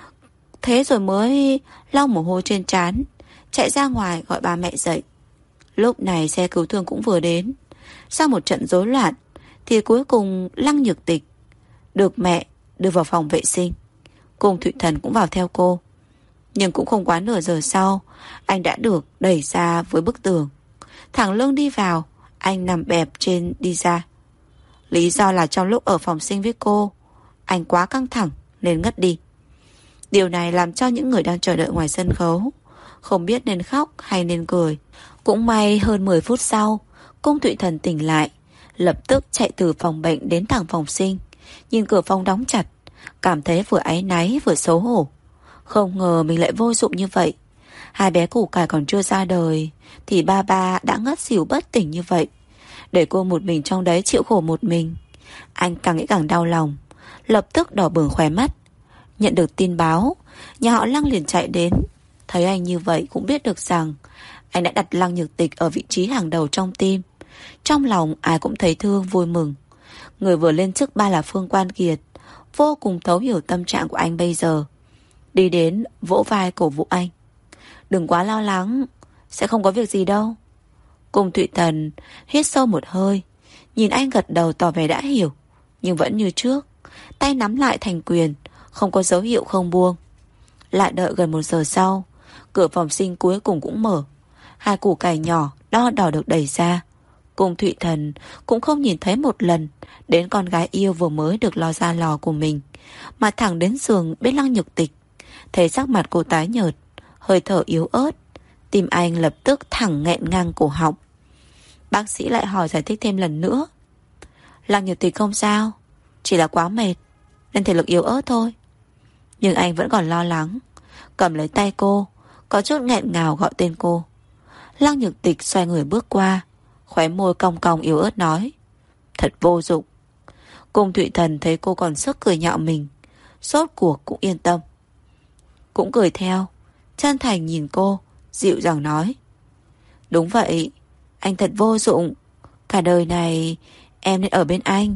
thế rồi mới lau mồ hôi trên trán, chạy ra ngoài gọi ba mẹ dậy. Lúc này xe cứu thương cũng vừa đến. Sau một trận rối loạn thì cuối cùng Lăng Nhược Tịch được mẹ đưa vào phòng vệ sinh. Cung Thụy Thần cũng vào theo cô. Nhưng cũng không quá nửa giờ sau, anh đã được đẩy ra với bức tường. Thẳng lưng đi vào, anh nằm bẹp trên đi ra. Lý do là trong lúc ở phòng sinh với cô, anh quá căng thẳng nên ngất đi. Điều này làm cho những người đang chờ đợi ngoài sân khấu không biết nên khóc hay nên cười. Cũng may hơn 10 phút sau, Cung Thụy Thần tỉnh lại, lập tức chạy từ phòng bệnh đến thẳng phòng sinh. Nhìn cửa phòng đóng chặt, cảm thấy vừa áy náy vừa xấu hổ. Không ngờ mình lại vô dụng như vậy. Hai bé củ cải còn chưa ra đời thì ba đã ngất xỉu bất tỉnh như vậy, để cô một mình trong đấy chịu khổ một mình. Anh càng nghĩ càng đau lòng, lập tức đỏ bừng khóe mắt. Nhận được tin báo, nhà họ Lăng liền chạy đến. Thấy anh như vậy cũng biết được rằng anh đã đặt Lăng Nhược Tịch ở vị trí hàng đầu trong tim. Trong lòng ai cũng thấy thương vui mừng. Người vừa lên chức ba là Phương Quan Kiệt vô cùng thấu hiểu tâm trạng của anh bây giờ, đi đến vỗ vai cổ vũ anh. Đừng quá lo lắng, sẽ không có việc gì đâu. Cung Thụy Thần hít sâu một hơi, nhìn anh gật đầu tỏ vẻ đã hiểu, nhưng vẫn như trước, tay nắm lại thành quyền, không có dấu hiệu không buông. Lại đợi gần 1 giờ sau, cửa phòng sinh cuối cùng cũng mở. Hai củ cải nhỏ đo đỏ được đẩy ra. Cung Thụy Thần cũng không nhìn thấy một lần đến con gái yêu vừa mới được lo ra lò của mình, mà thẳng đến giường bên Lăng Nhược Tịch. Thấy sắc mặt cô tái nhợt, hơi thở yếu ớt, tim anh lập tức thẳng nghẹn ngang cổ họng. Bác sĩ lại hỏi giải thích thêm lần nữa. Lăng Nhược Tịch không sao, chỉ là quá mệt nên thể lực yếu ớt thôi. Nhưng anh vẫn còn lo lắng, cầm lấy tay cô, có chút nghẹn ngào gọi tên cô. Lăng Nhược Tịch xoay người bước qua, khóe môi cong cong yếu ớt nói. Thật vô dụng. Cung Thụy Thần thấy cô còn sức cười nhạo mình, sốt cuộc cũng yên tâm, cũng cười theo, chân thành nhìn cô, dịu dàng nói. Đúng vậy, anh thật vô dụng. Cả đời này em nên ở bên anh.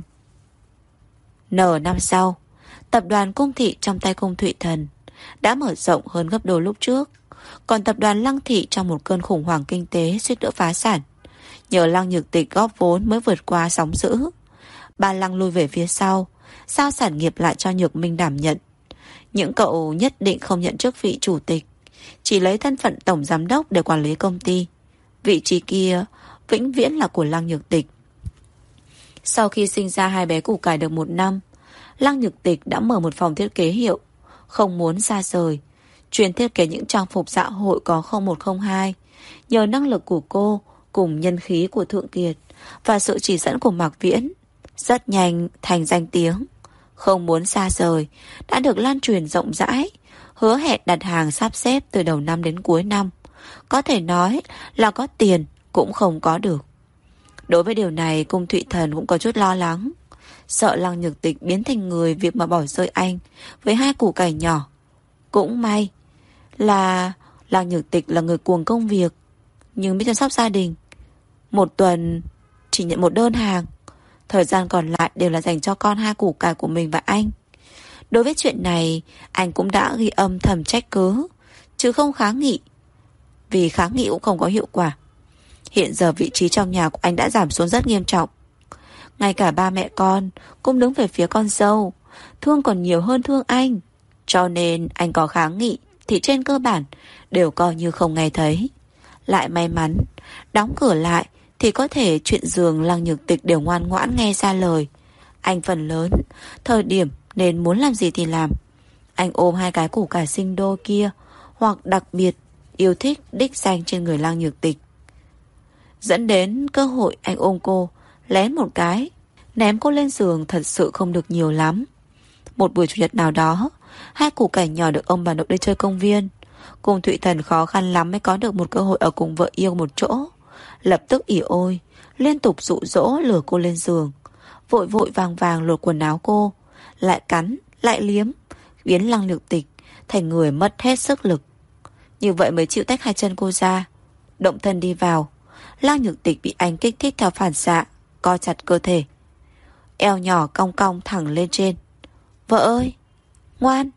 Năm sau, tập đoàn Cung Thị trong tay Cung Thụy Thần đã mở rộng hơn gấp đôi lúc trước. Còn tập đoàn Lăng Thị trong một cơn khủng hoảng kinh tế suýt nữa phá sản. Nhờ Lăng Nhược Tịch góp vốn mới vượt qua sóng dữ. Ba Lăng lui về phía sau, giao sản nghiệp lại cho Nhược Minh đảm nhận. Những cậu nhất định không nhận chức vị chủ tịch, chỉ lấy thân phận tổng giám đốc để quản lý công ty. Vị trí kia vĩnh viễn là của Lăng Nhược Tịch. Sau khi sinh ra hai bé củ cải được 1 năm, Lăng Nhược Tịch đã mở một phòng thiết kế hiệu, không muốn xa rời, chuyên thiết kế những trang phục dạ hội có 0102. Nhờ năng lực của cô cùng nhân khí của Thượng Kiệt và sự chỉ dẫn của Mạc Viễn, rất nhanh thành danh tiếng. Không muốn xa rời đã được lan truyền rộng rãi, hứa hẹn đặt hàng sắp xếp từ đầu năm đến cuối năm. Có thể nói là có tiền cũng không có được. Đối với điều này, Cung Thụy Thần cũng có chút lo lắng, sợ Lăng Nhược Tịch biến thành người việc mà bỏ rơi anh với hai củ cải nhỏ. Cũng may là Lăng Nhược Tịch là người cuồng công việc, nhưng biết chăm sóc gia đình. Một tuần chỉ nhận một đơn hàng, thời gian còn lại đều là dành cho con hai củ cải của mình và anh. Đối với chuyện này, anh cũng đã ghi âm thầm trách cứ, chứ không kháng nghị, vì kháng nghị cũng không có hiệu quả. Hiện giờ vị trí trong nhà của anh đã giảm xuống rất nghiêm trọng. Ngay cả ba mẹ con cũng đứng về phía con dâu, thương còn nhiều hơn thương anh. Cho nên anh có kháng nghị thì trên cơ bản đều coi như không nghe thấy. Lại may mắn, đóng cửa lại thì có thể chuyện giường Lăng Nhược Tịch đều ngoan ngoãn nghe ra lời. Anh phần lớn thời điểm nên muốn làm gì thì làm. Anh ôm hai cái củ cải sinh đôi kia, hoặc đặc biệt yêu thích đích danh trên người Lăng Nhược Tịch. Dẫn đến cơ hội anh ôm cô, lén một cái, ném cô lên giường thật sự không được nhiều lắm. Một buổi chủ nhật nào đó, hai củ cải nhỏ được ông bà nội đi chơi công viên. Cung Thụy Thần khó khăn lắm mới có được một cơ hội ở cùng vợ yêu một chỗ. Lập tức ỉ ôi, liên tục dụ dỗ lừa cô lên giường, vội vội vàng vàng lột quần áo cô, lại cắn, lại liếm, biến Lăng Nhược Tịch thành người mất hết sức lực. Như vậy mới chịu tách hai chân cô ra. Động thân đi vào, Lăng Nhược Tịch bị anh kích thích theo phản xạ, co chặt cơ thể, eo nhỏ cong cong thẳng lên trên. Vợ ơi, ngoan.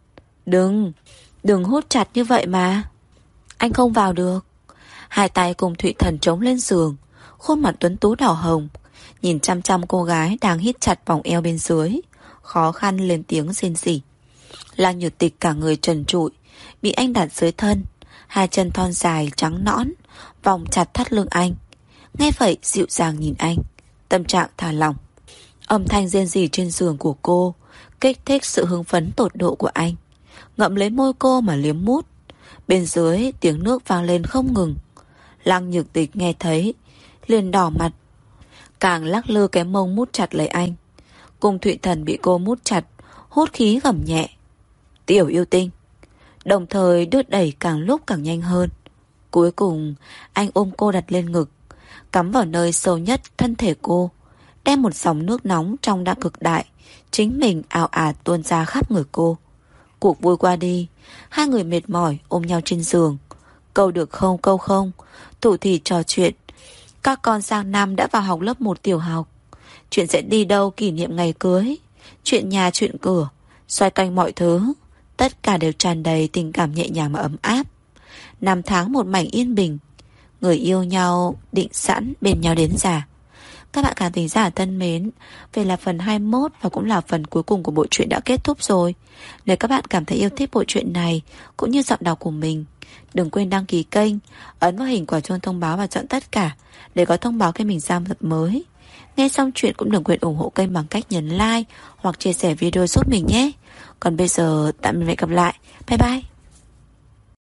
Đừng hút chặt như vậy mà. Anh không vào được. Hai tay cùng Thụy Thần chống lên giường, khuôn mặt tuấn tú đỏ hồng, nhìn chăm chăm cô gái đang hít chặt vòng eo bên dưới, khó khăn lên tiếng rên rỉ. Lăng Nhược Tịch cả người trần trụi, bị anh đặt dưới thân, hai chân thon dài trắng nõn vòng chặt thắt lưng anh. Nghe vậy dịu dàng nhìn anh, tâm trạng thả lỏng. Âm thanh rên rỉ trên giường của cô kích thích sự hưng phấn tột độ của anh, ngậm lấy môi cô mà liếm mút. Bên dưới tiếng nước vang lên không ngừng. Lăng Nhược Tịch nghe thấy liền đỏ mặt, càng lắc lư cái mông mút chặt lấy anh. Cung Thụy Thần bị cô mút chặt, hút khí gầm nhẹ. Tiểu yêu tinh. Đồng thời đứt đẩy càng lúc càng nhanh hơn. Cuối cùng anh ôm cô đặt lên ngực, cắm vào nơi sâu nhất thân thể cô, đem một dòng nước nóng trong đã cực đại chính mình ào ạt tuôn ra khắp người cô. Cuộc vui qua đi, hai người mệt mỏi ôm nhau trên giường, câu được không câu không, thủ thỉ trò chuyện. Các con sang năm đã vào học lớp 1 tiểu học, chuyện sẽ đi đâu kỷ niệm ngày cưới, chuyện nhà chuyện cửa, xoay quanh mọi thứ, tất cả đều tràn đầy tình cảm nhẹ nhàng mà ấm áp. Năm tháng một mảnh yên bình, người yêu nhau định sẵn bên nhau đến già. Các bạn khán thính giả thân mến, về là phần 21 và cũng là phần cuối cùng của bộ truyện đã kết thúc rồi. Nếu các bạn cảm thấy yêu thích bộ truyện này cũng như giọng đọc của mình, đừng quên đăng ký kênh, ấn vào hình quả chuông thông báo và chọn tất cả để có thông báo khi mình ra tập mới. Nghe xong chuyện cũng đừng quên ủng hộ kênh bằng cách nhấn like hoặc chia sẻ video giúp mình nhé. Còn bây giờ tạm biệt và hẹn gặp lại. Bye bye.